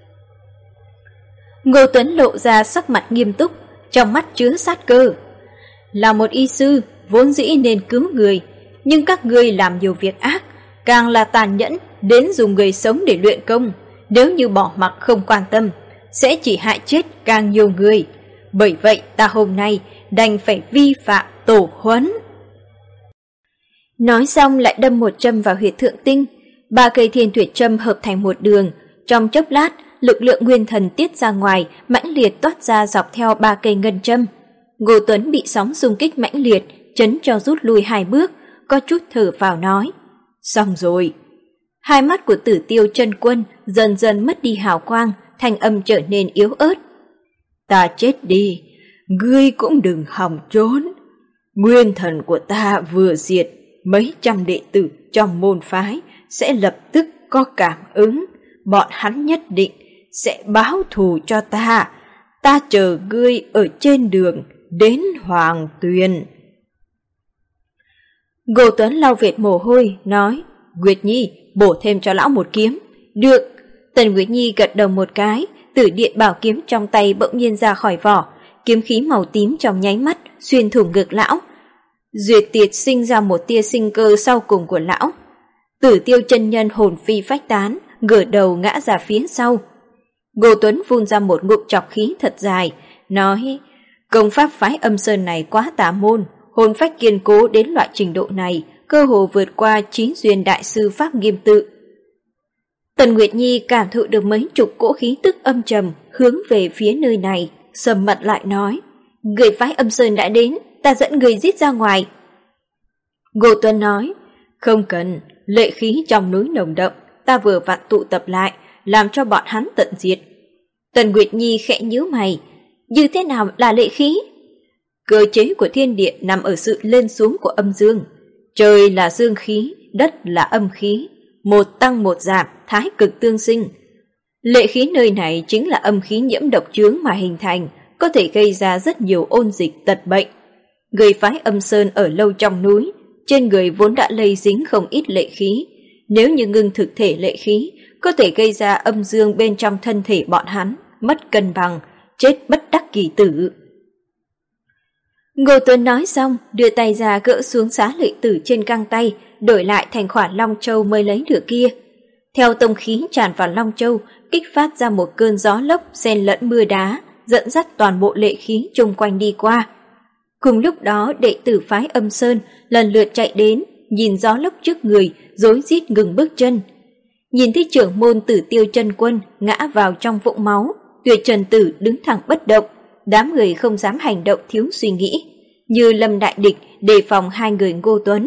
Ngô Tuấn lộ ra sắc mặt nghiêm túc, trong mắt chứa sát cơ. "Là một y sư, vốn dĩ nên cứu người, nhưng các ngươi làm nhiều việc ác, càng là tàn nhẫn đến dùng người sống để luyện công. Nếu như bỏ mặc không quan tâm, sẽ chỉ hại chết càng nhiều người. Bởi vậy ta hôm nay đành phải vi phạm tổ huấn." Nói xong lại đâm một châm vào huyệt thượng tinh. 3 cây Thiên Tuyệt châm hợp thành một đường, trong chốc lát lực lượng nguyên thần tiết ra ngoài, mãnh liệt toát ra dọc theo 3 cây ngân châm. Ngô Tuấn bị sóng xung kích mãnh liệt, chấn cho rút lui 2 bước, có chút thở vào nói: "Xong rồi." Hai mắt của Tử Tiêu Chân Quân dần dần mất đi hào quang, thanh âm trở nên yếu ớt: "Ta chết đi, ngươi cũng đừng hòng trốn. Nguyên thần của ta vừa diệt, mấy trăm đệ tử trong môn phái sẽ lập tức có cảm ứng, bọn hắn nhất định sẽ báo thù cho ta. Ta chờ ngươi ở trên đường đến Hoàng Tuyền." Ngô Tuấn lau vệt mồ hôi, nói: "Nguyệt Nhi, bổ thêm cho lão một kiếm." "Được." Tần Nguyệt Nhi gật đầu một cái, Tử Điện bảo kiếm trong tay bỗng nhiên ra khỏi vỏ, kiếm khí màu tím trong nháy mắt xuyên thủng ngực lão. Duyệt Tiệt sinh ra một tia sinh cơ sau cùng của lão. Tử Tiêu chân nhân hồn phi phách tán, ngửa đầu ngã ra phía sau. Ngô Tuấn phun ra một ngụm trọc khí thật dài, nói: "Công pháp phái Âm Sơn này quá tà môn, hồn phách kiên cố đến loại trình độ này, cơ hồ vượt qua Chí Duyên đại sư Pháp Nghiêm Tự." Tần Nguyệt Nhi cảm thụ được mấy chục cỗ khí tức âm trầm hướng về phía nơi này, sầm mặt lại nói, người phái Âm Sơn đã đến, ta dẫn người giết ra ngoài. Ngô Tuấn nói, không cần, lệ khí trong núi nồng đậm, ta vừa vặn tụ tập lại, làm cho bọn hắn tận diệt. Tần Nguyệt Nhi khẽ nhíu mày, như thế nào là lệ khí? Cơ chế của thiên địa nằm ở sự lên xuống của âm dương. Trời là dương khí, đất là âm khí, một tăng một giảm, thái cực tương sinh. Lệ khí nơi này chính là âm khí nhiễm độc chướng mà hình thành, có thể gây ra rất nhiều ôn dịch tật bệnh. Người phái Âm Sơn ở lâu trong núi, trên người vốn đã lây dính không ít lệ khí. Nếu như ngưng thực thể lệ khí, có thể gây ra âm dương bên trong thân thể bọn hắn, mất cân bằng, chết bất đắc kỳ tử. Ngô Tuấn nói xong, đưa tay ra gỡ xuống xá lợi tử trên găng tay, đổi lại thành khoản long châu mới lấy được kia. Theo tông khí tràn vào long châu, kích phát ra một cơn gió lốc xen lẫn mưa đá, dẫn dắt toàn bộ lệ khí chung quanh đi qua. Cùng lúc đó, đệ tử phái Âm Sơn lần lượt chạy đến, nhìn gió lốc trước người, rối rít ngừng bước chân. Nhìn thấy trưởng môn Tử Tiêu Chân Quân ngã vào trong vũng máu, Tuyệt Trần Tử đứng thẳng bất động, đám người không dám hành động thiếu suy nghĩ, như lâm đại địch đề phòng hai người Ngô Tuấn.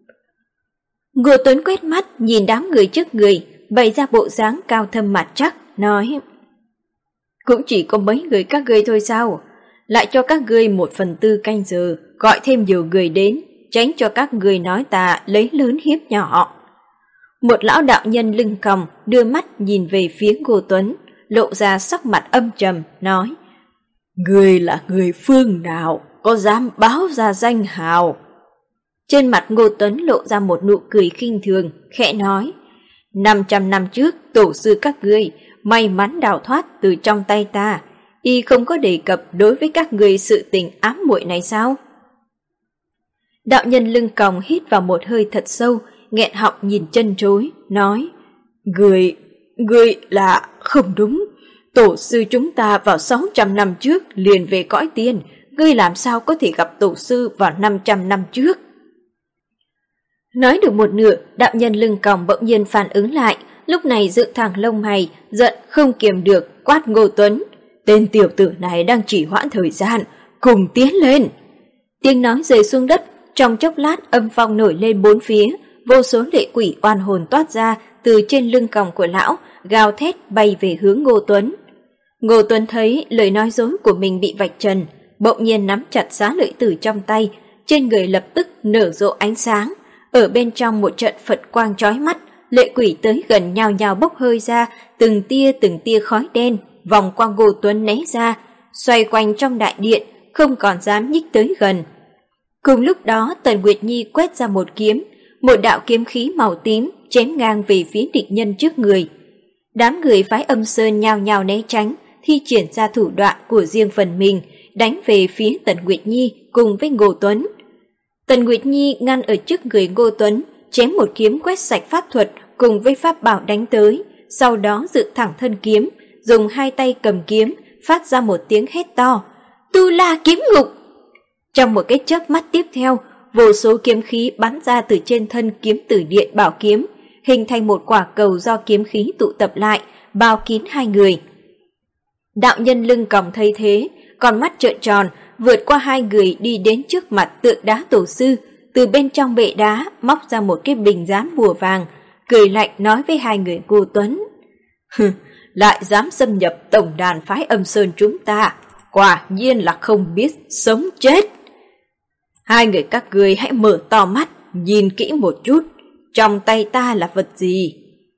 Ngô Tuấn quét mắt nhìn đám người trước người, bày ra bộ dáng cao thâm mặt chắc, nói, cũng chỉ có mấy người các ngươi thôi sao, lại cho các ngươi 1/4 canh giờ, gọi thêm nhiều người đến, tránh cho các ngươi nói ta lấy lớn hiếp nhỏ. Một lão đạo nhân lưng còng đưa mắt nhìn về phía Ngô Tuấn, lộ ra sắc mặt âm trầm, nói, ngươi là người phương nào, có dám báo ra danh hào? Trên mặt Ngô Tuấn lộ ra một nụ cười khinh thường, khẽ nói, 500 năm trước tổ sư các ngươi may mắn đào thoát từ trong tay ta, y không có đề cập đối với các ngươi sự tình ám muội này sao? Đạo nhân lưng còng hít vào một hơi thật sâu, nghẹn họng nhìn chân chối, nói, Ngươi là không đúng, tổ sư chúng ta vào 600 năm trước liền về cõi tiên, ngươi làm sao có thể gặp tổ sư vào 500 năm trước? Nói được một nửa, đạo nhân lưng còng bỗng nhiên phản ứng lại, lúc này dựng thẳng lông mày, giận không kiềm được, quát Ngô Tuấn, tên tiểu tử này đang trì hoãn thời gian, cùng tiến lên. Tiếng nói rơi xuống đất, trong chốc lát âm phong nổi lên bốn phía, vô số lệ quỷ oan hồn toát ra từ trên lưng còng của lão, gào thét bay về hướng Ngô Tuấn. Ngô Tuấn thấy lời nói dối của mình bị vạch trần, bỗng nhiên nắm chặt xá lợi tử trong tay, trên người lập tức nở rộ ánh sáng, ở bên trong một trận Phật quang chói mắt, lệ quỷ tới gần nhào nhào bốc hơi ra, từng tia khói đen vòng qua Ngô Tuấn né ra, xoay quanh trong đại điện, không còn dám nhích tới gần. Cùng lúc đó, Tần Nguyệt Nhi quét ra một kiếm, một đạo kiếm khí màu tím chém ngang về phía địch nhân trước người. Đám người phái Âm Sơn nhào nhào né tránh, thi triển ra thủ đoạn của riêng phần mình, đánh về phía Tần Nguyệt Nhi cùng với Ngô Tuấn. Tần Nguyệt Nhi ngăn ở trước người Ngô Tuấn, chém một kiếm quét sạch pháp thuật cùng với pháp bảo đánh tới, sau đó dựng thẳng thân kiếm, dùng hai tay cầm kiếm, phát ra một tiếng hét to, Tu La kiếm ngục! Trong một cái chớp mắt tiếp theo, vô số kiếm khí bắn ra từ trên thân kiếm tử điện bảo kiếm, hình thành một quả cầu do kiếm khí tụ tập lại, bao kín hai người. Đạo nhân lưng còng thấy thế, con mắt trợn tròn, vượt qua hai người đi đến trước mặt tượng đá tổ sư, từ bên trong bệ đá móc ra một cái bình dán bùa vàng, cười lạnh nói với hai người Ngô Tuấn, lại dám xâm nhập tổng đàn phái Âm Sơn chúng ta, quả nhiên là không biết sống chết. Hai người các ngươi hãy mở to mắt, nhìn kỹ một chút, trong tay ta là vật gì?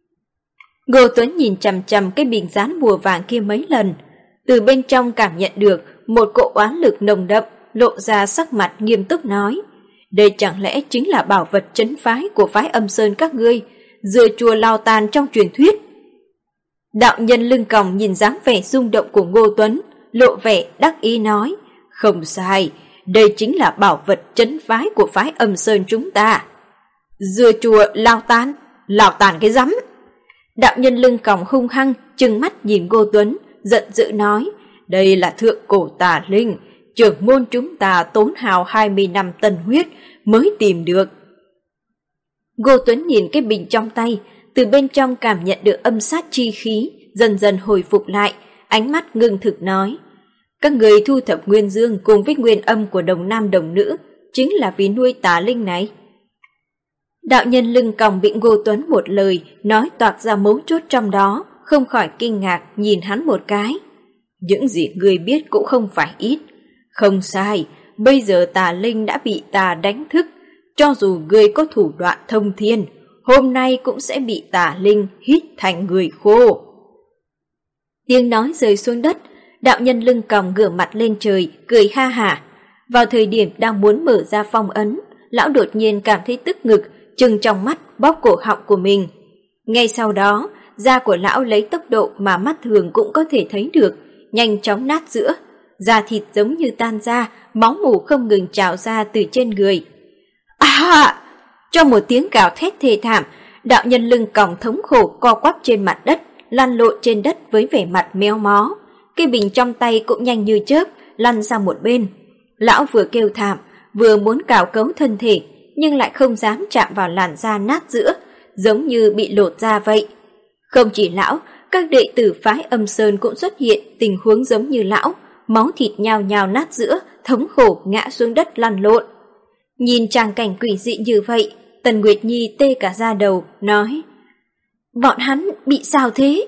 Ngô Tuấn nhìn chằm chằm cái bình dán bùa vàng kia mấy lần, từ bên trong cảm nhận được một cỗ oán lực nồng đậm, lộ ra sắc mặt nghiêm túc nói, đây chẳng lẽ chính là bảo vật trấn phái của phái Âm Sơn các ngươi, dừa chùa Lao Tàn trong truyền thuyết? Đạo nhân lưng còng nhìn dáng vẻ rung động của Ngô Tuấn, lộ vẻ đắc ý nói, không sai, đây chính là bảo vật trấn phái của phái Âm Sơn chúng ta. Dừa chùa Lao Tàn cái rắm! Đạo nhân lưng còng hung hăng, trừng mắt nhìn Ngô Tuấn, giận dữ nói, đây là thượng cổ tà linh, trưởng môn chúng ta tốn hào 20 năm tân huyết mới tìm được. Ngô Tuấn nhìn cái bình trong tay, từ bên trong cảm nhận được âm sát chi khí, dần dần hồi phục lại, ánh mắt ngưng thực nói. Các người thu thập nguyên dương cùng với nguyên âm của đồng nam đồng nữ, chính là vì nuôi tà linh này. Đạo nhân lưng còng bị Ngô Tuấn một lời nói toạc ra mấu chốt trong đó, không khỏi kinh ngạc nhìn hắn một cái. Những gì người biết cũng không phải ít. Không sai, bây giờ tà linh đã bị tà đánh thức, cho dù người có thủ đoạn thông thiên, hôm nay cũng sẽ bị tà linh hít thành người khô. Tiếng nói rơi xuống đất, đạo nhân lưng còng ngửa mặt lên trời, cười ha hả. Vào thời điểm đang muốn mở ra phong ấn, lão đột nhiên cảm thấy tức ngực, trừng trong mắt bóp cổ họng của mình. Ngay sau đó, da của lão lấy tốc độ mà mắt thường cũng có thể thấy được, nhanh chóng nát giữa. Da thịt giống như tan ra, máu mủ không ngừng trào ra từ trên người. À! Trong một tiếng gào thét thê thảm, đạo nhân lưng còng thống khổ co quắp trên mặt đất, lăn lộn trên đất với vẻ mặt méo mó. Cái bình trong tay cũng nhanh như chớp, lăn sang một bên. Lão vừa kêu thảm, vừa muốn cào cấu thân thể, nhưng lại không dám chạm vào làn da nát giữa, giống như bị lột da vậy. Không chỉ lão, các đệ tử phái Âm Sơn cũng xuất hiện tình huống giống như lão, máu thịt nhào nhào nát giữa, thống khổ ngã xuống đất lăn lộn. Nhìn tràng cảnh quỷ dị như vậy, Tần Nguyệt Nhi tê cả da đầu, nói: Bọn hắn bị sao thế?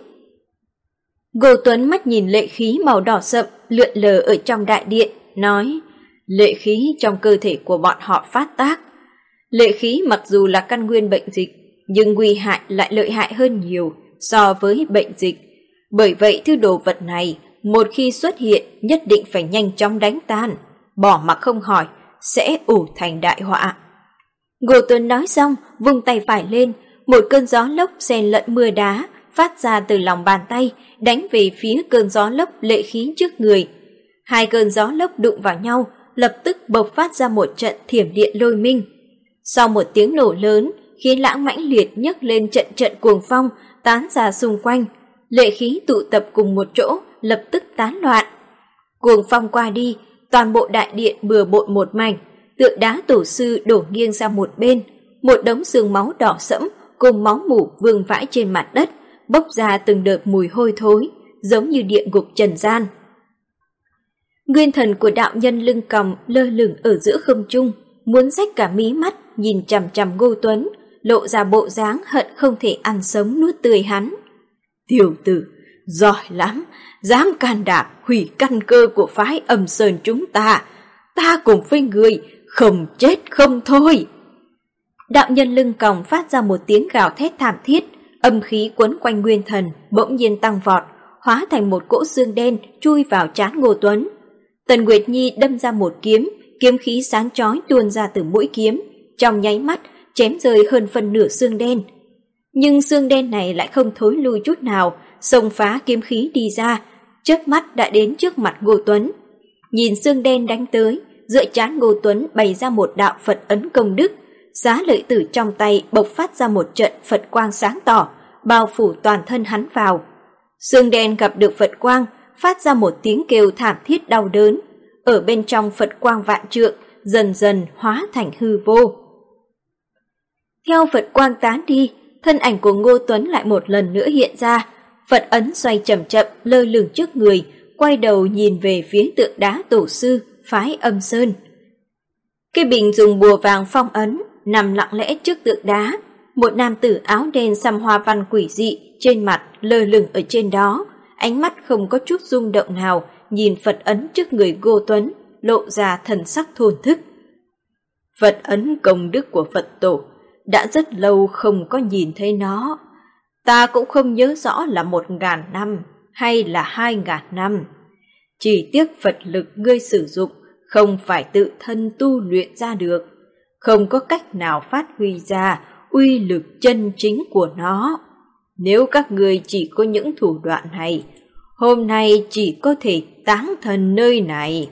Ngô Tuấn mắt nhìn lệ khí màu đỏ sậm lượn lờ ở trong đại điện, nói: Lệ khí trong cơ thể của bọn họ phát tác. Lệ khí mặc dù là căn nguyên bệnh dịch, nhưng nguy hại lại lợi hại hơn nhiều so với bệnh dịch. Bởi vậy thứ đồ vật này, một khi xuất hiện nhất định phải nhanh chóng đánh tan, bỏ mặc không hỏi, sẽ ủ thành đại họa. Ngô Tuấn nói xong, vung tay phải lên, một cơn gió lốc xen lẫn mưa đá phát ra từ lòng bàn tay, đánh về phía cơn gió lốc lệ khí trước người. Hai cơn gió lốc đụng vào nhau, lập tức bộc phát ra một trận thiểm điện lôi minh. Sau một tiếng nổ lớn, khí lãng mãnh liệt nhấc lên trận trận cuồng phong, tán ra xung quanh. Lệ khí tụ tập cùng một chỗ, lập tức tán loạn. Cuồng phong qua đi, toàn bộ đại điện bừa bộn một mảnh, tượng đá tổ sư đổ nghiêng ra một bên, một đống xương máu đỏ sẫm cùng máu mủ vương vãi trên mặt đất, bốc ra từng đợt mùi hôi thối, giống như địa ngục trần gian. Nguyên thần của đạo nhân lưng còng lơ lửng ở giữa không trung, muốn rách cả mí mắt nhìn chằm chằm Ngô Tuấn, lộ ra bộ dáng hận không thể ăn sống nuốt tươi hắn. Tiểu tử, giỏi lắm, dám can đảm hủy căn cơ của phái Âm Sơn chúng ta cùng với người không chết không thôi. Đạo nhân lưng còng phát ra một tiếng gào thét thảm thiết, âm khí quấn quanh nguyên thần bỗng nhiên tăng vọt, hóa thành một cỗ xương đen chui vào trán Ngô Tuấn. Tần Nguyệt Nhi đâm ra một kiếm, kiếm khí sáng chói tuôn ra từ mũi kiếm, trong nháy mắt chém rơi hơn phân nửa xương đen. Nhưng xương đen này lại không thối lui chút nào, xông phá kiếm khí đi ra, chớp mắt đã đến trước mặt Ngô Tuấn. Nhìn xương đen đánh tới, giữa trán Ngô Tuấn bày ra một đạo Phật ấn công đức, giá lợi tử trong tay bộc phát ra một trận Phật quang sáng tỏ, bao phủ toàn thân hắn vào. Xương đen gặp được Phật quang, phát ra một tiếng kêu thảm thiết đau đớn, ở bên trong Phật quang vạn trượng, dần dần hóa thành hư vô. Theo Phật quang tán đi, thân ảnh của Ngô Tuấn lại một lần nữa hiện ra, Phật ấn xoay chậm chậm lơ lửng trước người, quay đầu nhìn về phía tượng đá tổ sư phái Âm Sơn. Cái bình dùng bùa vàng phong ấn nằm lặng lẽ trước tượng đá, một nam tử áo đen xăm hoa văn quỷ dị trên mặt lơ lửng ở trên đó, ánh mắt không có chút rung động nào nhìn Phật ấn trước người Ngô Tuấn, lộ ra thần sắc thổn thức. Phật ấn công đức của Phật tổ, đã rất lâu không có nhìn thấy nó. Ta cũng không nhớ rõ là 1000 năm hay là 2000 năm. Chỉ tiếc Phật lực ngươi sử dụng không phải tự thân tu luyện ra được, không có cách nào phát huy ra uy lực chân chính của nó. Nếu các ngươi chỉ có những thủ đoạn này, hôm nay chỉ có thể táng thân nơi này.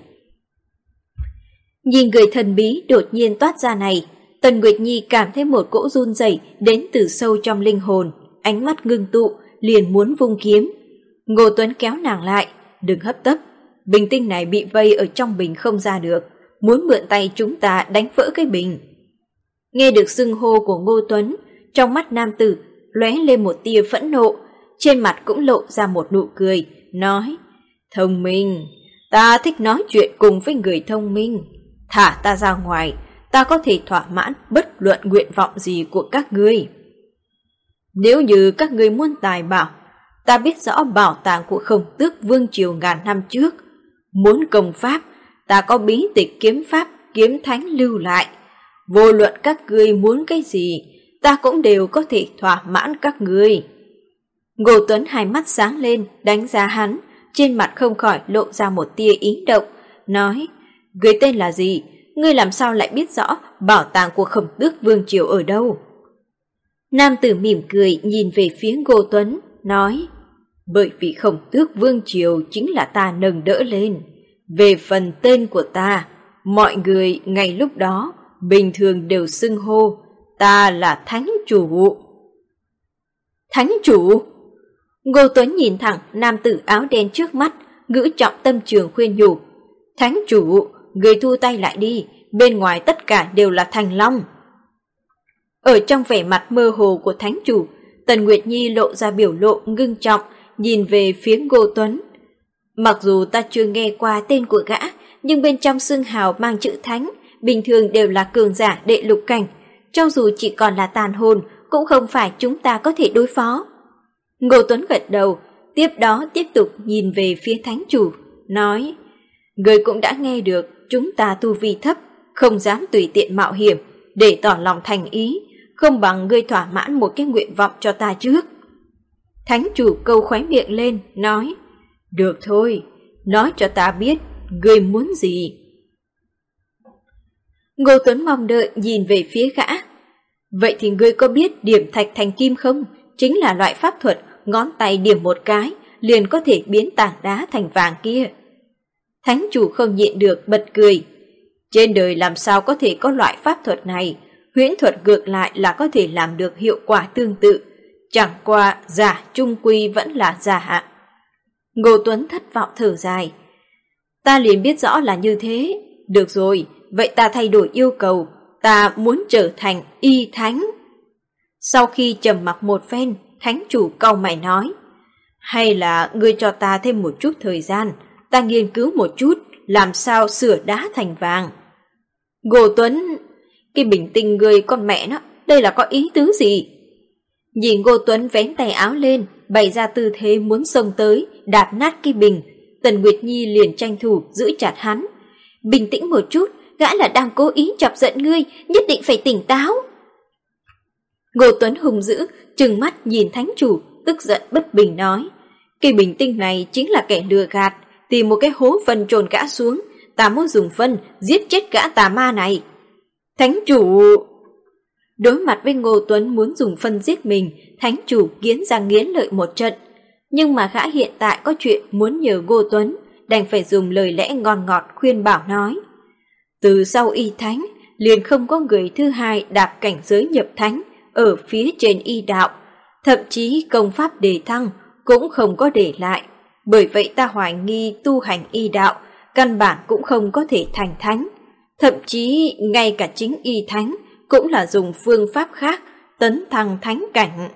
Nhìn người thần bí đột nhiên toát ra này, Tần Nguyệt Nhi cảm thấy một cỗ run rẩy đến từ sâu trong linh hồn, ánh mắt ngưng tụ, liền muốn vung kiếm. Ngô Tuấn kéo nàng lại, đừng hấp tấp, bình tinh này bị vây ở trong bình không ra được, muốn mượn tay chúng ta đánh vỡ cái bình. Nghe được xưng hô của Ngô Tuấn, trong mắt nam tử lóe lên một tia phẫn nộ, trên mặt cũng lộ ra một nụ cười, nói: thông minh, ta thích nói chuyện cùng với người thông minh. Thả ta ra ngoài, ta có thể thỏa mãn bất luận nguyện vọng gì của các ngươi. Nếu như các ngươi muốn tài bảo, ta biết rõ bảo tàng của Khổng Tước vương triều ngàn năm trước. Muốn công pháp, ta có bí tịch kiếm pháp, kiếm thánh lưu lại. Vô luận các ngươi muốn cái gì, ta cũng đều có thể thỏa mãn các ngươi. Ngô Tuấn hai mắt sáng lên, đánh giá hắn, trên mặt không khỏi lộ ra một tia ý động, nói: ngươi tên là gì? Ngươi làm sao lại biết rõ bảo tàng của Khổng Tước vương triều ở đâu? Nam tử mỉm cười nhìn về phía Ngô Tuấn, nói: bởi vì Khổng Tước vương triều chính là ta nâng đỡ lên. Về phần tên của ta, mọi người ngay lúc đó bình thường đều xưng hô ta là Thánh Chủ. Thánh Chủ? Ngô Tuấn nhìn thẳng nam tử áo đen trước mắt, ngữ trọng tâm trường khuyên nhủ: Thánh Chủ, người thu tay lại đi, bên ngoài tất cả đều là Thành Long. Ở trong vẻ mặt mơ hồ của Thánh Chủ, Tần Nguyệt Nhi lộ ra biểu lộ ngưng trọng, nhìn về phía Ngô Tuấn. Mặc dù ta chưa nghe qua tên của gã, nhưng bên trong xương hào mang chữ Thánh, bình thường đều là cường giả đệ lục cảnh, cho dù chỉ còn là tàn hồn, cũng không phải chúng ta có thể đối phó. Ngô Tuấn gật đầu, tiếp đó tiếp tục nhìn về phía Thánh Chủ, nói: người cũng đã nghe được chúng ta tu vi thấp, không dám tùy tiện mạo hiểm, để tỏ lòng thành ý, không bằng ngươi thỏa mãn một cái nguyện vọng cho ta trước. Thánh Chủ câu khóe miệng lên, nói: được thôi, nói cho ta biết, ngươi muốn gì? Ngô Tuấn mong đợi nhìn về phía gã. Vậy thì ngươi có biết điểm thạch thành kim không? Chính là loại pháp thuật ngón tay điểm một cái, liền có thể biến tảng đá thành vàng kia. Thánh Chủ không nhịn được bật cười. Trên đời làm sao có thể có loại pháp thuật này, huyễn thuật ngược lại là có thể làm được hiệu quả tương tự. Chẳng qua giả trung quy vẫn là giả hạ. Ngô Tuấn thất vọng thở dài. Ta liền biết rõ là như thế. Được rồi, vậy ta thay đổi yêu cầu, ta muốn trở thành y thánh. Sau khi trầm mặc một phen, Thánh Chủ cau mày nói: hay là ngươi cho ta thêm một chút thời gian, ta nghiên cứu một chút làm sao sửa đá thành vàng. Ngô Tuấn, cái bình tinh ngươi con mẹ nó, đây là có ý tứ gì? Nhìn Ngô Tuấn vén tay áo lên, bày ra tư thế muốn xông tới, đạp nát cái bình, Tần Nguyệt Nhi liền tranh thủ giữ chặt hắn. Bình tĩnh một chút, gã là đang cố ý chọc giận ngươi, nhất định phải tỉnh táo. Ngô Tuấn hùng dữ, trừng mắt nhìn Thánh Chủ, tức giận bất bình nói: cái bình tinh này chính là kẻ lừa gạt, tìm một cái hố phân chôn gã xuống, ta muốn dùng phân giết chết gã tà ma này. Thánh Chủ! Đối mặt với Ngô Tuấn muốn dùng phân giết mình, Thánh Chủ nghiến răng nghiến lợi một trận. Nhưng mà gã hiện tại có chuyện muốn nhờ Ngô Tuấn, đành phải dùng lời lẽ ngon ngọt khuyên bảo nói: từ sau y thánh, liền không có người thứ hai đạp cảnh giới nhập thánh ở phía trên y đạo, thậm chí công pháp đề thăng cũng không có để lại. Bởi vậy ta hoài nghi tu hành y đạo căn bản cũng không có thể thành thánh, thậm chí ngay cả chính y thánh cũng là dùng phương pháp khác tấn thăng thánh cảnh.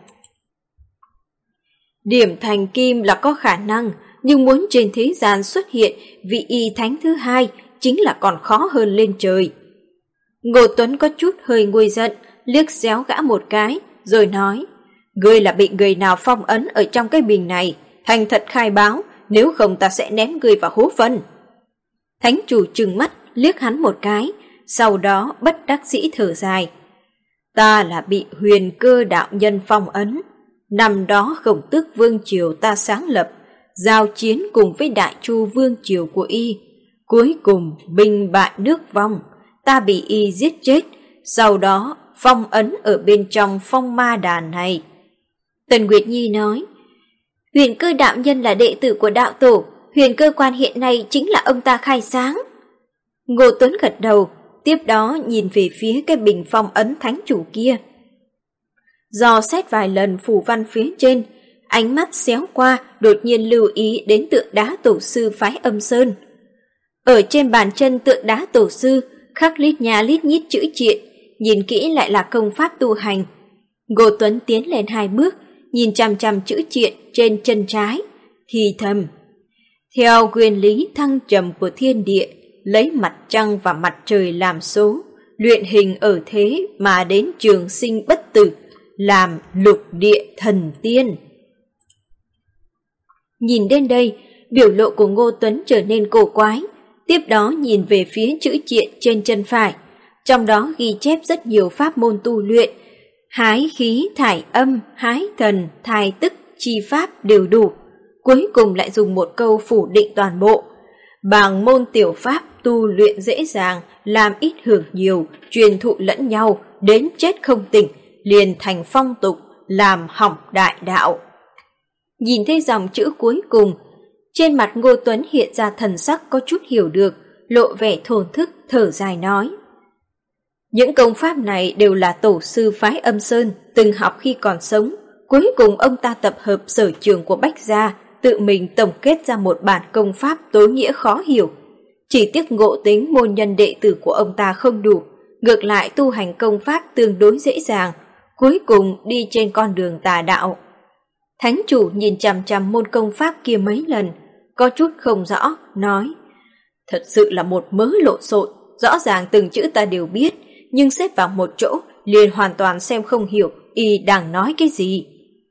Điểm thành kim là có khả năng, nhưng muốn trên thế gian xuất hiện vị y thánh thứ hai chính là còn khó hơn lên trời. Ngô Tuấn có chút hơi nguôi giận, liếc xéo gã một cái, rồi nói: ngươi là bị người nào phong ấn ở trong cái bình này, thành thật khai báo, nếu không ta sẽ ném ngươi vào hố phân. Thánh Chủ trừng mắt liếc hắn một cái, sau đó bất đắc dĩ thở dài: ta là bị Huyền Cơ đạo nhân phong ấn. Năm đó Khổng Tước vương triều ta sáng lập, giao chiến cùng với Đại Chu vương triều của y. Cuối cùng binh bại nước vong, ta bị y giết chết, sau đó phong ấn ở bên trong phong ma đàn này. Tần Nguyệt Nhi nói: Huyền Cơ đạo nhân là đệ tử của đạo tổ, Huyền Cơ quan hiện nay chính là ông ta khai sáng. Ngô Tuấn gật đầu, tiếp đó nhìn về phía cái bình phong ấn Thánh Chủ kia. Do xét vài lần phù văn phía trên, ánh mắt xéo qua đột nhiên lưu ý đến tượng đá tổ sư phái Âm Sơn. Ở trên bàn chân tượng đá tổ sư khắc lít nha lít nhít chữ triện, nhìn kỹ lại là công pháp tu hành. Ngô Tuấn tiến lên 2 bước, nhìn chằm chằm chữ triện trên chân trái, thì thầm: theo nguyên lý thăng trầm của thiên địa, lấy mặt trăng và mặt trời làm số, luyện hình ở thế mà đến trường sinh bất tử, làm lục địa thần tiên. Nhìn đến đây, biểu lộ của Ngô Tuấn trở nên cổ quái, tiếp đó nhìn về phía chữ triện trên chân phải, trong đó ghi chép rất nhiều pháp môn tu luyện, hái khí, thải âm, hái thần, thai tức, chi pháp đều đủ. Cuối cùng lại dùng một câu phủ định toàn bộ: bằng môn tiểu pháp tu luyện dễ dàng, làm ít hưởng nhiều, truyền thụ lẫn nhau, đến chết không tỉnh, liền thành phong tục, làm hỏng đại đạo. Nhìn thấy dòng chữ cuối cùng, trên mặt Ngô Tuấn hiện ra thần sắc có chút hiểu được, lộ vẻ thổn thức, thở dài nói: những công pháp này đều là tổ sư phái Âm Sơn từng học khi còn sống, cuối cùng ông ta tập hợp sở trường của Bách gia, tự mình tổng kết ra một bản công pháp tối nghĩa khó hiểu. Chỉ tiếc ngộ tính môn nhân đệ tử của ông ta không đủ, ngược lại tu hành công pháp tương đối dễ dàng, cuối cùng đi trên con đường tà đạo. Thánh chủ nhìn chằm chằm môn công pháp kia mấy lần, có chút không rõ, nói: thật sự là một mớ lộn xộn, rõ ràng từng chữ ta đều biết, nhưng xếp vào một chỗ liền hoàn toàn xem không hiểu y đang nói cái gì.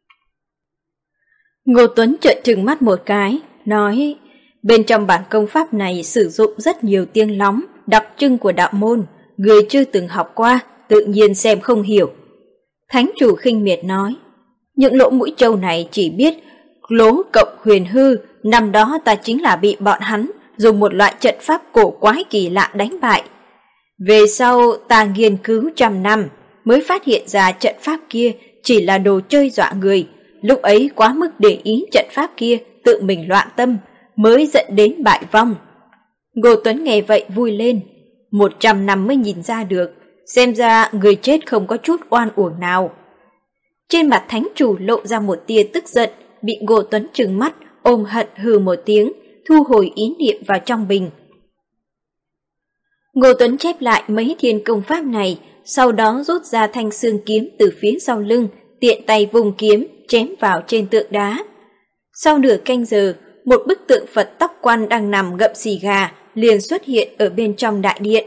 Ngô Tuấn trợn trừng mắt một cái, nói: bên trong bản công pháp này sử dụng rất nhiều tiếng lóng, đặc trưng của đạo môn, người chưa từng học qua, tự nhiên xem không hiểu. Thánh chủ khinh miệt nói: những lỗ mũi trâu này chỉ biết lố cộng huyền hư, năm đó ta chính là bị bọn hắn dùng một loại trận pháp cổ quái kỳ lạ đánh bại. Về sau ta nghiên cứu 100 năm mới phát hiện ra trận pháp kia chỉ là đồ chơi dọa người, lúc ấy quá mức để ý trận pháp kia, tự mình loạn tâm, mới dẫn đến bại vong. Ngô Tuấn nghe vậy vui lên: 100 năm mới nhìn ra được, xem ra người chết không có chút oan uổng nào. Trên mặt thánh chủ lộ ra một tia tức giận, bị Ngô Tuấn trừng mắt, ôm hận hừ một tiếng, thu hồi ý niệm vào trong bình. Ngô Tuấn chép lại mấy thiên công pháp này, sau đó rút ra thanh xương kiếm từ phía sau lưng, tiện tay vùng kiếm chém vào trên tượng đá. Sau nửa canh giờ, một bức tượng Phật tóc quan đang nằm ngậm xì gà liền xuất hiện ở bên trong đại điện.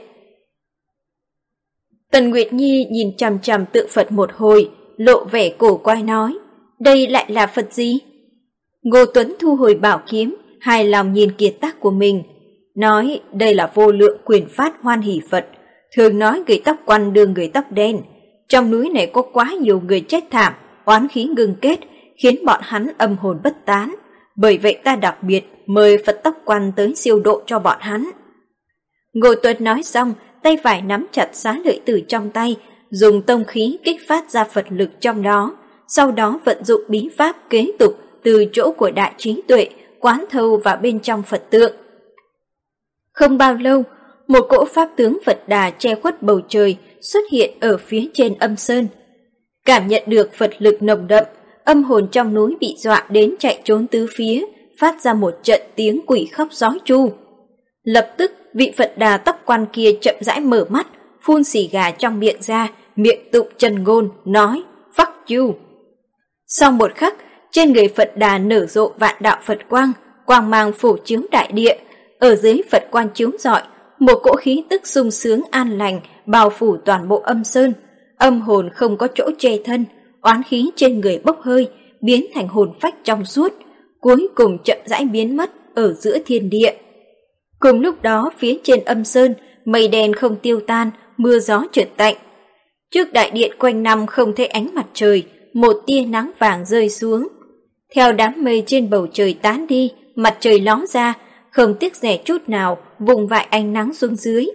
Tần Nguyệt Nhi nhìn chằm chằm tượng Phật một hồi, lộ vẻ cổ quái nói: đây lại là Phật gì? Ngô Tuấn thu hồi bảo kiếm, hài lòng nhìn kiệt tác của mình, nói: đây là vô lượng quyền phát hoan hỷ Phật, thường nói người tóc quăn đương người tóc đen. Trong núi này có quá nhiều người chết thảm, oán khí ngưng kết, khiến bọn hắn âm hồn bất tán. Bởi vậy ta đặc biệt mời Phật tóc quăn tới siêu độ cho bọn hắn. Ngô Tuấn nói xong, tay phải nắm chặt xá lợi tử trong tay, dùng tông khí kích phát ra Phật lực trong đó, sau đó vận dụng bí pháp kế tục từ chỗ của đại trí tuệ quán thâu vào bên trong Phật tượng. Không bao lâu, một cỗ pháp tướng Phật Đà che khuất bầu trời xuất hiện ở phía trên Âm Sơn. Cảm nhận được Phật lực nồng đậm, âm hồn trong núi bị dọa đến chạy trốn tứ phía, phát ra một trận tiếng quỷ khóc sói tru. Lập tức, vị Phật Đà tóc quan kia chậm rãi mở mắt, phun xì gà trong miệng ra, miệng tụng chân ngôn, nói: fuck you. Sau một khắc, trên người Phật Đà nở rộ vạn đạo Phật quang, quang mang phủ chiếu đại địa. Ở dưới Phật quang chiếu rọi, một cỗ khí tức sung sướng an lành bao phủ toàn bộ Âm Sơn. Âm hồn không có chỗ che thân, oán khí trên người bốc hơi, biến thành hồn phách trong suốt, cuối cùng chậm rãi biến mất ở giữa thiên địa. Cùng lúc đó, phía trên Âm Sơn, mây đen không tiêu tan, mưa gió trượt tạnh. Trước đại điện quanh năm không thấy ánh mặt trời, một tia nắng vàng rơi xuống. Theo đám mây trên bầu trời tán đi, mặt trời ló ra, không tiếc rẻ chút nào, vùng vãi ánh nắng xuống dưới.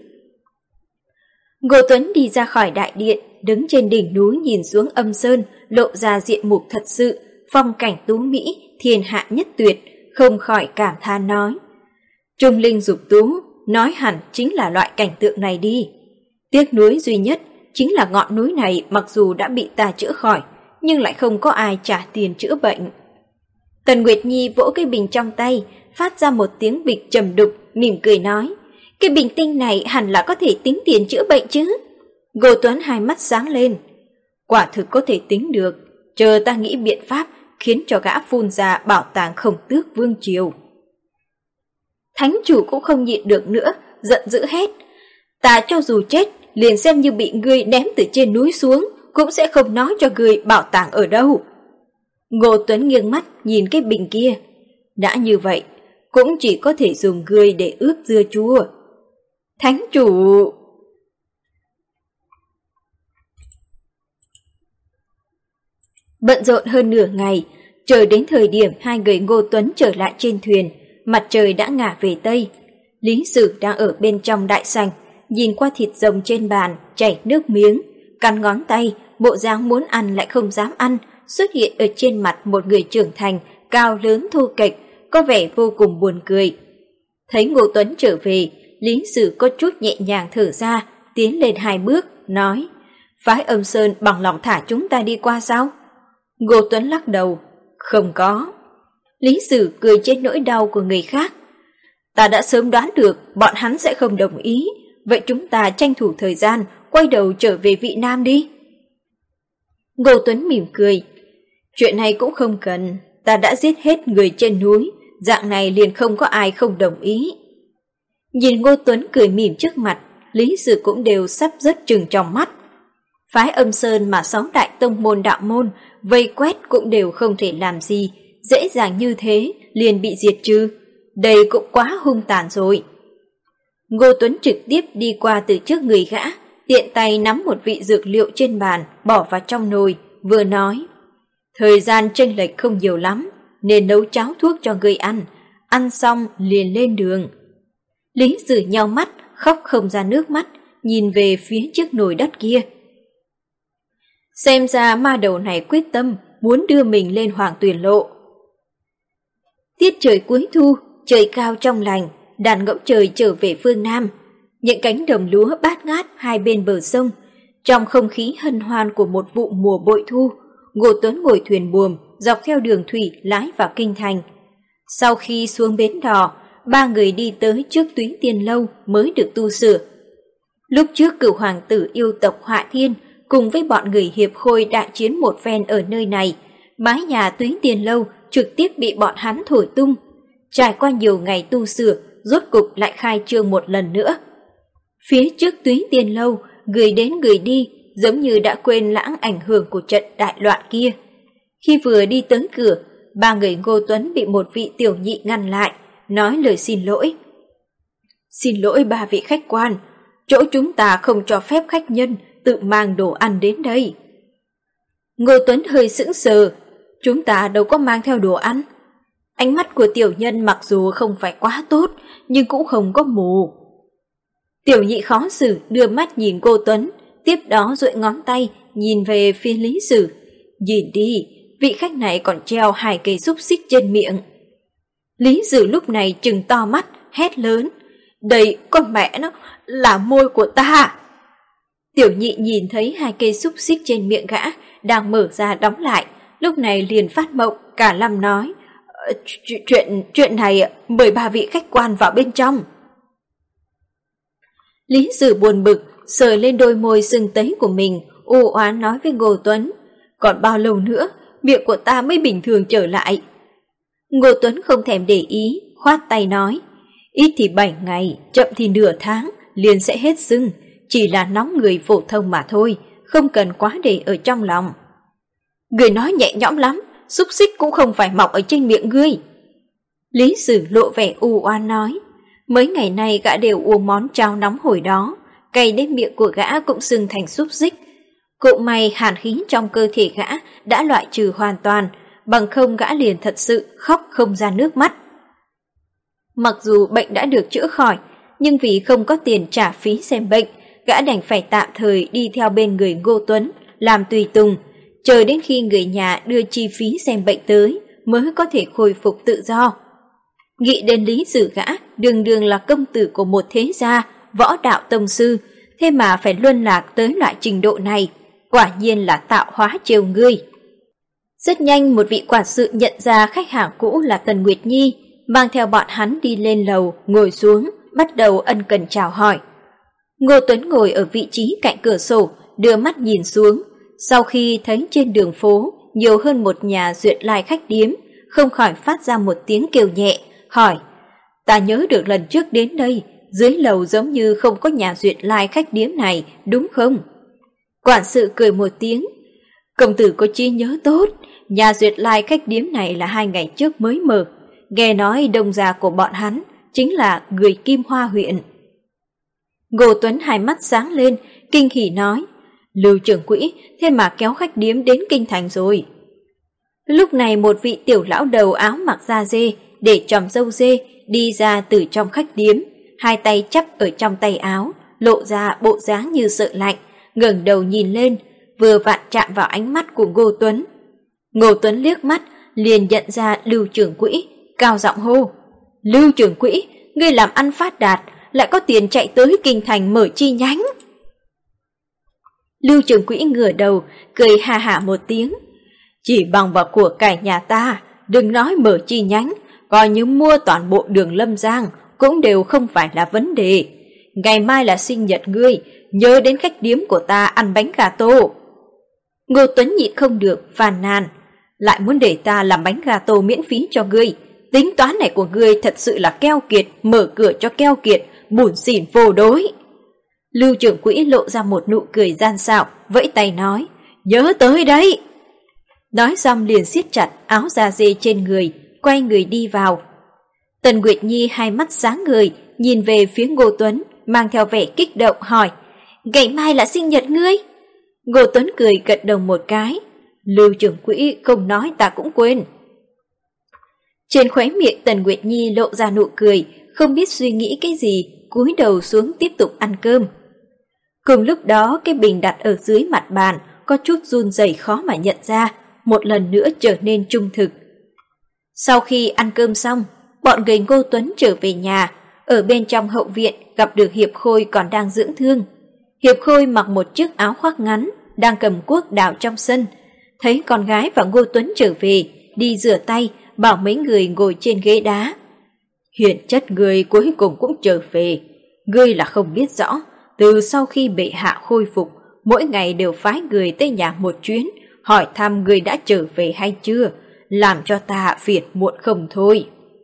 Ngô Tuấn đi ra khỏi đại điện, đứng trên đỉnh núi nhìn xuống Âm Sơn, lộ ra diện mục thật sự, phong cảnh tú mỹ, thiên hạ nhất tuyệt, không khỏi cảm thán nói: trung linh dục tú, nói hẳn chính là loại cảnh tượng này đi. Tiếc nuối duy nhất chính là ngọn núi này mặc dù đã bị ta chữa khỏi, nhưng lại không có ai trả tiền chữa bệnh. Tần Nguyệt Nhi vỗ cái bình trong tay, phát ra một tiếng bịch trầm đục, mỉm cười nói: cái bình tinh này hẳn là có thể tính tiền chữa bệnh chứ. Ngô Tuấn hai mắt sáng lên: quả thực có thể tính được, chờ ta nghĩ biện pháp khiến cho gã phun ra bảo tàng Khổng Tước vương triều. Thánh chủ cũng không nhịn được nữa, giận dữ hét: ta cho dù chết, liền xem như bị ngươi ném từ trên núi xuống, cũng sẽ không nói cho ngươi bảo tàng ở đâu. Ngô Tuấn nghiêng mắt nhìn cái bình kia. Đã như vậy, cũng chỉ có thể dùng ngươi để ướp dưa chua. Thánh chủ... Bận rộn hơn nửa ngày, chờ đến thời điểm hai người Ngô Tuấn trở lại trên thuyền, mặt trời đã ngả về Tây. Lý Sử đang ở bên trong đại sảnh, nhìn qua thịt rồng trên bàn, chảy nước miếng, cắn ngón tay, bộ dáng muốn ăn lại không dám ăn, xuất hiện ở trên mặt một người trưởng thành, cao lớn thô kệch, có vẻ vô cùng buồn cười. Thấy Ngô Tuấn trở về, Lý Sử có chút nhẹ nhàng thở ra, tiến lên 2 bước, nói: phái Âm Sơn bằng lòng thả chúng ta đi qua sao? Ngô Tuấn lắc đầu: không có. Lý Sử cười trên nỗi đau của người khác: ta đã sớm đoán được bọn hắn sẽ không đồng ý, vậy chúng ta tranh thủ thời gian, quay đầu trở về Vị Nam đi. Ngô Tuấn mỉm cười: chuyện này cũng không cần, ta đã giết hết người trên núi, dạng này liền không có ai không đồng ý. Nhìn Ngô Tuấn cười mỉm trước mặt, Lý Sử cũng đều sắp rớt trừng trong mắt. Phái Âm Sơn mà 6 đại tông môn đạo môn vây quét cũng đều không thể làm gì, dễ dàng như thế liền bị diệt trừ, đây cũng quá hung tàn rồi. Ngô Tuấn trực tiếp đi qua từ trước người gã, tiện tay nắm một vị dược liệu trên bàn bỏ vào trong nồi, vừa nói: thời gian chênh lệch không nhiều lắm, nên nấu cháo thuốc cho người ăn, ăn xong liền lên đường. Lý Sử nheo mắt, khóc không ra nước mắt, nhìn về phía chiếc nồi đất kia. Xem ra ma đầu này quyết tâm muốn đưa mình lên Hoàng Tuyền Lộ. Tiết trời cuối thu, trời cao trong lành, đàn ngỗng trời trở về phương Nam. Những cánh đồng lúa bát ngát hai bên bờ sông, trong không khí hân hoan của một vụ mùa bội thu, Ngô Tuấn ngồi thuyền buồm dọc theo đường thủy lái vào kinh thành. Sau khi xuống bến đò, 3 người đi tới trước Túy Tiên Lâu mới được tu sửa. Lúc trước Cửu hoàng tử yêu tộc Họa Thiên cùng với bọn người hiệp khôi đại chiến một phen ở nơi này, mái nhà Túy Tiên Lâu trực tiếp bị bọn hắn thổi tung. Trải qua nhiều ngày tu sửa, rốt cục lại khai trương một lần nữa. Phía trước Túy Tiên Lâu, người đến người đi, giống như đã quên lãng ảnh hưởng của trận đại loạn kia. Khi vừa đi tới cửa, 3 người Ngô Tuấn bị một vị tiểu nhị ngăn lại, nói lời xin lỗi. Xin lỗi 3 vị khách quan, chỗ chúng ta không cho phép khách nhân tự mang đồ ăn đến đây. Ngô Tuấn hơi sững sờ, chúng ta đâu có mang theo đồ ăn. Ánh mắt của tiểu nhân mặc dù không phải quá tốt, nhưng cũng không có mù. Tiểu nhị khó xử đưa mắt nhìn Ngô Tuấn, tiếp đó duỗi ngón tay nhìn về phía Lý Sử. Nhìn đi, vị khách này còn treo 2 cây xúc xích trên miệng. Lý Sử lúc này trừng to mắt, hét lớn: đây con mẹ nó là môi của ta. Tiểu nhị nhìn thấy 2 cây xúc xích trên miệng gã đang mở ra đóng lại, lúc này liền phát mộng, cả lâm nói: chuyện này mời 3 vị khách quan vào bên trong. Lý Sử buồn bực, sờ lên đôi môi sưng tấy của mình, u oán nói với Ngô Tuấn: còn bao lâu nữa miệng của ta mới bình thường trở lại? Ngô Tuấn không thèm để ý, khoát tay nói: ít thì 7 ngày, chậm thì nửa tháng, liền sẽ hết sưng, chỉ là nóng người phổ thông mà thôi, không cần quá để ở trong lòng. Người nói nhẹ nhõm lắm, xúc xích cũng không phải mọc ở trên miệng ngươi. Lý Sử lộ vẻ u oán nói: mấy ngày nay gã đều uống món cháo nóng hồi đó, cay đến miệng của gã cũng sưng thành xúc xích. Cũng may hàn khí trong cơ thể gã đã loại trừ hoàn toàn, bằng không gã liền thật sự khóc không ra nước mắt. Mặc dù bệnh đã được chữa khỏi, nhưng vì không có tiền trả phí xem bệnh, gã đành phải tạm thời đi theo bên người Ngô Tuấn, làm tùy tùng, chờ đến khi người nhà đưa chi phí xem bệnh tới mới có thể khôi phục tự do. Nghĩ đến Lý Sử gã, đường đường là công tử của một thế gia, võ đạo tông sư, thế mà phải luân lạc tới loại trình độ này, quả nhiên là tạo hóa trêu ngươi. Rất nhanh một vị quản sự nhận ra khách hàng cũ là Tần Nguyệt Nhi, mang theo bọn hắn đi lên lầu, ngồi xuống, bắt đầu ân cần chào hỏi. Ngô Tuấn ngồi ở vị trí cạnh cửa sổ, đưa mắt nhìn xuống, sau khi thấy trên đường phố nhiều hơn một nhà duyệt lai khách điếm, không khỏi phát ra một tiếng kêu nhẹ, hỏi: ta nhớ được lần trước đến đây, dưới lầu giống như không có nhà duyệt lai khách điếm này, đúng không? Quản sự cười một tiếng: công tử có trí nhớ tốt, nhà duyệt lai khách điếm này là 2 ngày trước mới mở, nghe nói đông gia của bọn hắn chính là người Kim Hoa huyện. Ngô Tuấn hai mắt sáng lên, kinh hỉ nói: Lưu trưởng quỹ, thế mà kéo khách điếm đến kinh thành rồi. Lúc này một vị tiểu lão đầu áo mặc da dê, để chòm râu dê, đi ra từ trong khách điếm, hai tay chắp ở trong tay áo, lộ ra bộ dáng như sợ lạnh, ngẩng đầu nhìn lên, vừa vặn chạm vào ánh mắt của Ngô Tuấn. Ngô Tuấn liếc mắt, liền nhận ra Lưu trưởng quỹ, cao giọng hô: Lưu trưởng quỹ, ngươi làm ăn phát đạt, lại có tiền chạy tới kinh thành mở chi nhánh. Lưu trưởng quỹ ngửa đầu, cười ha hả một tiếng: chỉ bằng vào của cải nhà ta, đừng nói mở chi nhánh, coi như mua toàn bộ đường Lâm Giang cũng đều không phải là vấn đề. Ngày mai là sinh nhật ngươi, nhớ đến khách điếm của ta ăn bánh gà tô. Ngô Tuấn nhịn không được, phàn nàn: lại muốn để ta làm bánh gà tô miễn phí cho ngươi, tính toán này của ngươi thật sự là keo kiệt, mở cửa cho keo kiệt, bủn xỉn vô đối. Lưu trưởng quỹ lộ ra một nụ cười gian xảo, vẫy tay nói: nhớ tới đấy. Nói xong liền siết chặt áo da dê trên người, quay người đi vào. Tần Nguyệt Nhi hai mắt sáng ngời, nhìn về phía Ngô Tuấn, mang theo vẻ kích động hỏi: ngày mai là sinh nhật ngươi? Ngô Tuấn cười gật đầu một cái: Lưu trưởng quỹ không nói ta cũng quên. Trên khóe miệng Tần Nguyệt Nhi lộ ra nụ cười, không biết suy nghĩ cái gì, cúi đầu xuống tiếp tục ăn cơm. Cùng lúc đó cái bình đặt ở dưới mặt bàn có chút run rẩy khó mà nhận ra, một lần nữa trở nên trung thực. Sau khi ăn cơm xong, bọn người Ngô Tuấn trở về nhà, ở bên trong hậu viện gặp được Hiệp Khôi còn đang dưỡng thương. Hiệp Khôi mặc một chiếc áo khoác ngắn, đang cầm cuốc đào trong sân. Thấy con gái và Ngô Tuấn trở về, đi rửa tay, bảo mấy người ngồi trên ghế đá. Hiền chất người cuối cùng cũng trở về. Ngươi là không biết rõ, từ sau khi bệ hạ khôi phục, mỗi ngày đều phái người tới nhà một chuyến, hỏi thăm người đã trở về hay chưa, làm cho ta phiền muộn không thôi.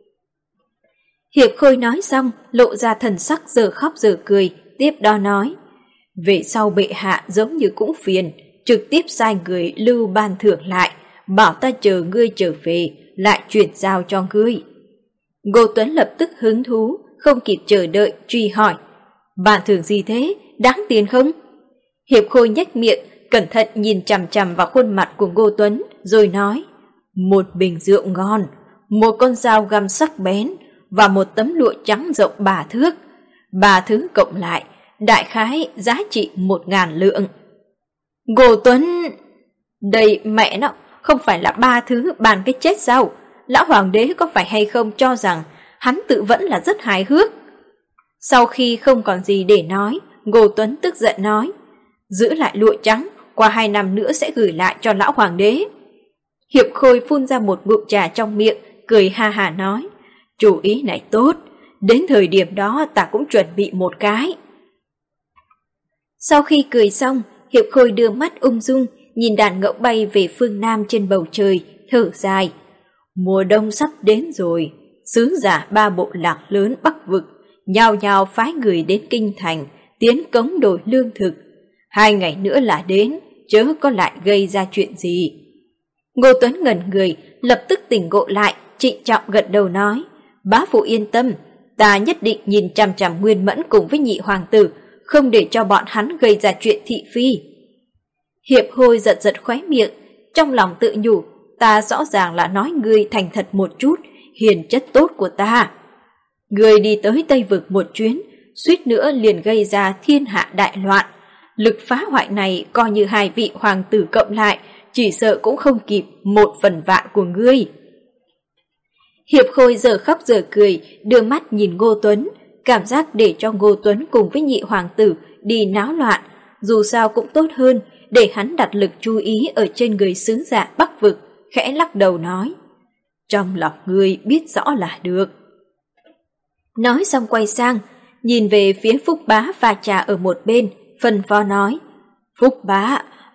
Hiệp Khôi nói xong, lộ ra thần sắc giờ khóc giờ cười, tiếp đó nói: về sau bệ hạ giống như cũng phiền, trực tiếp sai người lưu ban thưởng lại, bảo ta chờ ngươi trở về, lại chuyển giao cho ngươi. Ngô Tuấn lập tức hứng thú, không kịp chờ đợi, truy hỏi: ban thưởng gì thế, đáng tiền không? Hiệp Khôi nhếch miệng, cẩn thận nhìn chằm chằm vào khuôn mặt của Ngô Tuấn, rồi nói: một bình rượu ngon, một con dao găm sắc bén và một tấm lụa trắng rộng 3 thước. 3 thứ cộng lại, đại khái giá trị 1.000 lượng. Ngô Tuấn... đây mẹ nó, không phải là 3 thứ bàn cái chết sao? Lão hoàng đế có phải hay không cho rằng hắn tự vẫn là rất hài hước? Sau khi không còn gì để nói, Ngô Tuấn tức giận nói: giữ lại lụa trắng, qua 2 năm nữa sẽ gửi lại cho lão hoàng đế. Hiệp Khôi phun ra một ngụm trà trong miệng, cười ha hả nói: chủ ý này tốt, đến thời điểm đó ta cũng chuẩn bị một cái. Sau khi cười xong, Hiệp Khôi đưa mắt ung dung, nhìn đàn ngỗng bay về phương Nam trên bầu trời, thở dài: mùa đông sắp đến rồi, sứ giả 3 bộ lạc lớn Bắc vực nhao nhao phái người đến kinh thành, tiến cống đổi lương thực. 2 ngày nữa là đến, chớ có lại gây ra chuyện gì. Ngô Tuấn ngẩn người, lập tức tỉnh ngộ lại, trịnh trọng gật đầu nói: bá phụ yên tâm, ta nhất định nhìn chằm chằm Nguyên Mẫn cùng với nhị hoàng tử, không để cho bọn hắn gây ra chuyện thị phi. Hiệp Khôi giật giật khóe miệng, trong lòng tự nhủ: ta rõ ràng là nói ngươi thành thật một chút, hiền chất tốt của ta. Ngươi đi tới Tây Vực một chuyến, suýt nữa liền gây ra thiên hạ đại loạn. Lực phá hoại này coi như 2 vị hoàng tử cộng lại, chỉ sợ cũng không kịp 1/1000 của ngươi. Hiệp Khôi giờ khóc giờ cười, đưa mắt nhìn Ngô Tuấn, cảm giác để cho Ngô Tuấn cùng với nhị hoàng tử đi náo loạn, dù sao cũng tốt hơn, để hắn đặt lực chú ý ở trên người sứ giả Bắc vực, khẽ lắc đầu nói: trong lòng ngươi biết rõ là được. Nói xong quay sang, nhìn về phía Phúc Bá pha trà ở một bên, phân phó nói: Phúc Bá,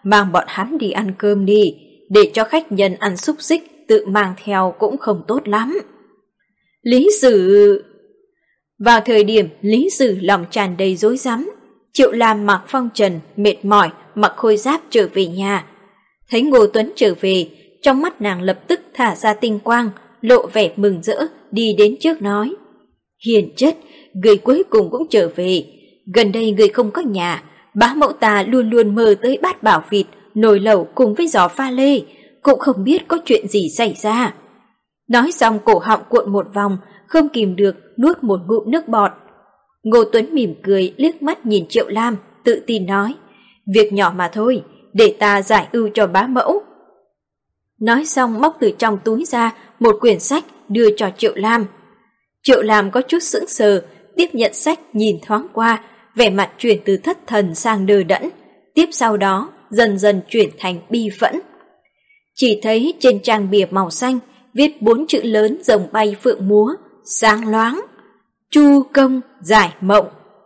mang bọn hắn đi ăn cơm đi, để cho khách nhân ăn xúc xích tự mang theo cũng không tốt lắm. Lý Sử... Vào thời điểm Lý Sử lòng tràn đầy rối rắm, Triệu Lam mặc phong trần, mệt mỏi, mặc khôi giáp trở về nhà. Thấy Ngô Tuấn trở về, trong mắt nàng lập tức thả ra tinh quang, lộ vẻ mừng rỡ, đi đến trước nói. Hiền chất, người cuối cùng cũng trở về. Gần đây người không có nhà, bá mẫu ta luôn luôn mơ tới bát bảo vịt, nồi lẩu cùng với giò pha lê, cũng không biết có chuyện gì xảy ra. Nói xong cổ họng cuộn một vòng, không kìm được nuốt một ngụm nước bọt. Ngô Tuấn mỉm cười liếc mắt nhìn Triệu Lam, tự tin nói, việc nhỏ mà thôi, để ta giải ưu cho bá mẫu. Nói xong móc từ trong túi ra một quyển sách đưa cho Triệu Lam. Triệu Lam có chút sững sờ, tiếp nhận sách nhìn thoáng qua, vẻ mặt chuyển từ thất thần sang đờ đẫn, tiếp sau đó dần dần chuyển thành bi phẫn. Chỉ thấy trên trang bìa màu xanh viết 4 chữ lớn rồng bay phượng múa, sáng loáng: Chu công giải mộng.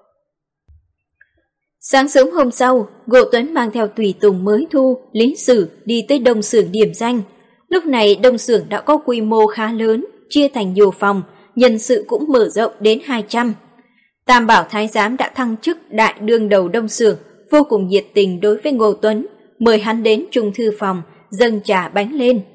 Sáng sớm hôm sau, Ngô Tuấn mang theo tùy tùng mới thu, Lý Sử đi tới đông xưởng điểm danh. Lúc này đông xưởng đã có quy mô khá lớn, chia thành nhiều phòng, nhân sự cũng mở rộng đến 200. Tam Bảo Thái Giám đã thăng chức đại đương đầu đông xưởng, vô cùng nhiệt tình đối với Ngô Tuấn, mời hắn đến trung thư phòng, dâng trà bánh lên.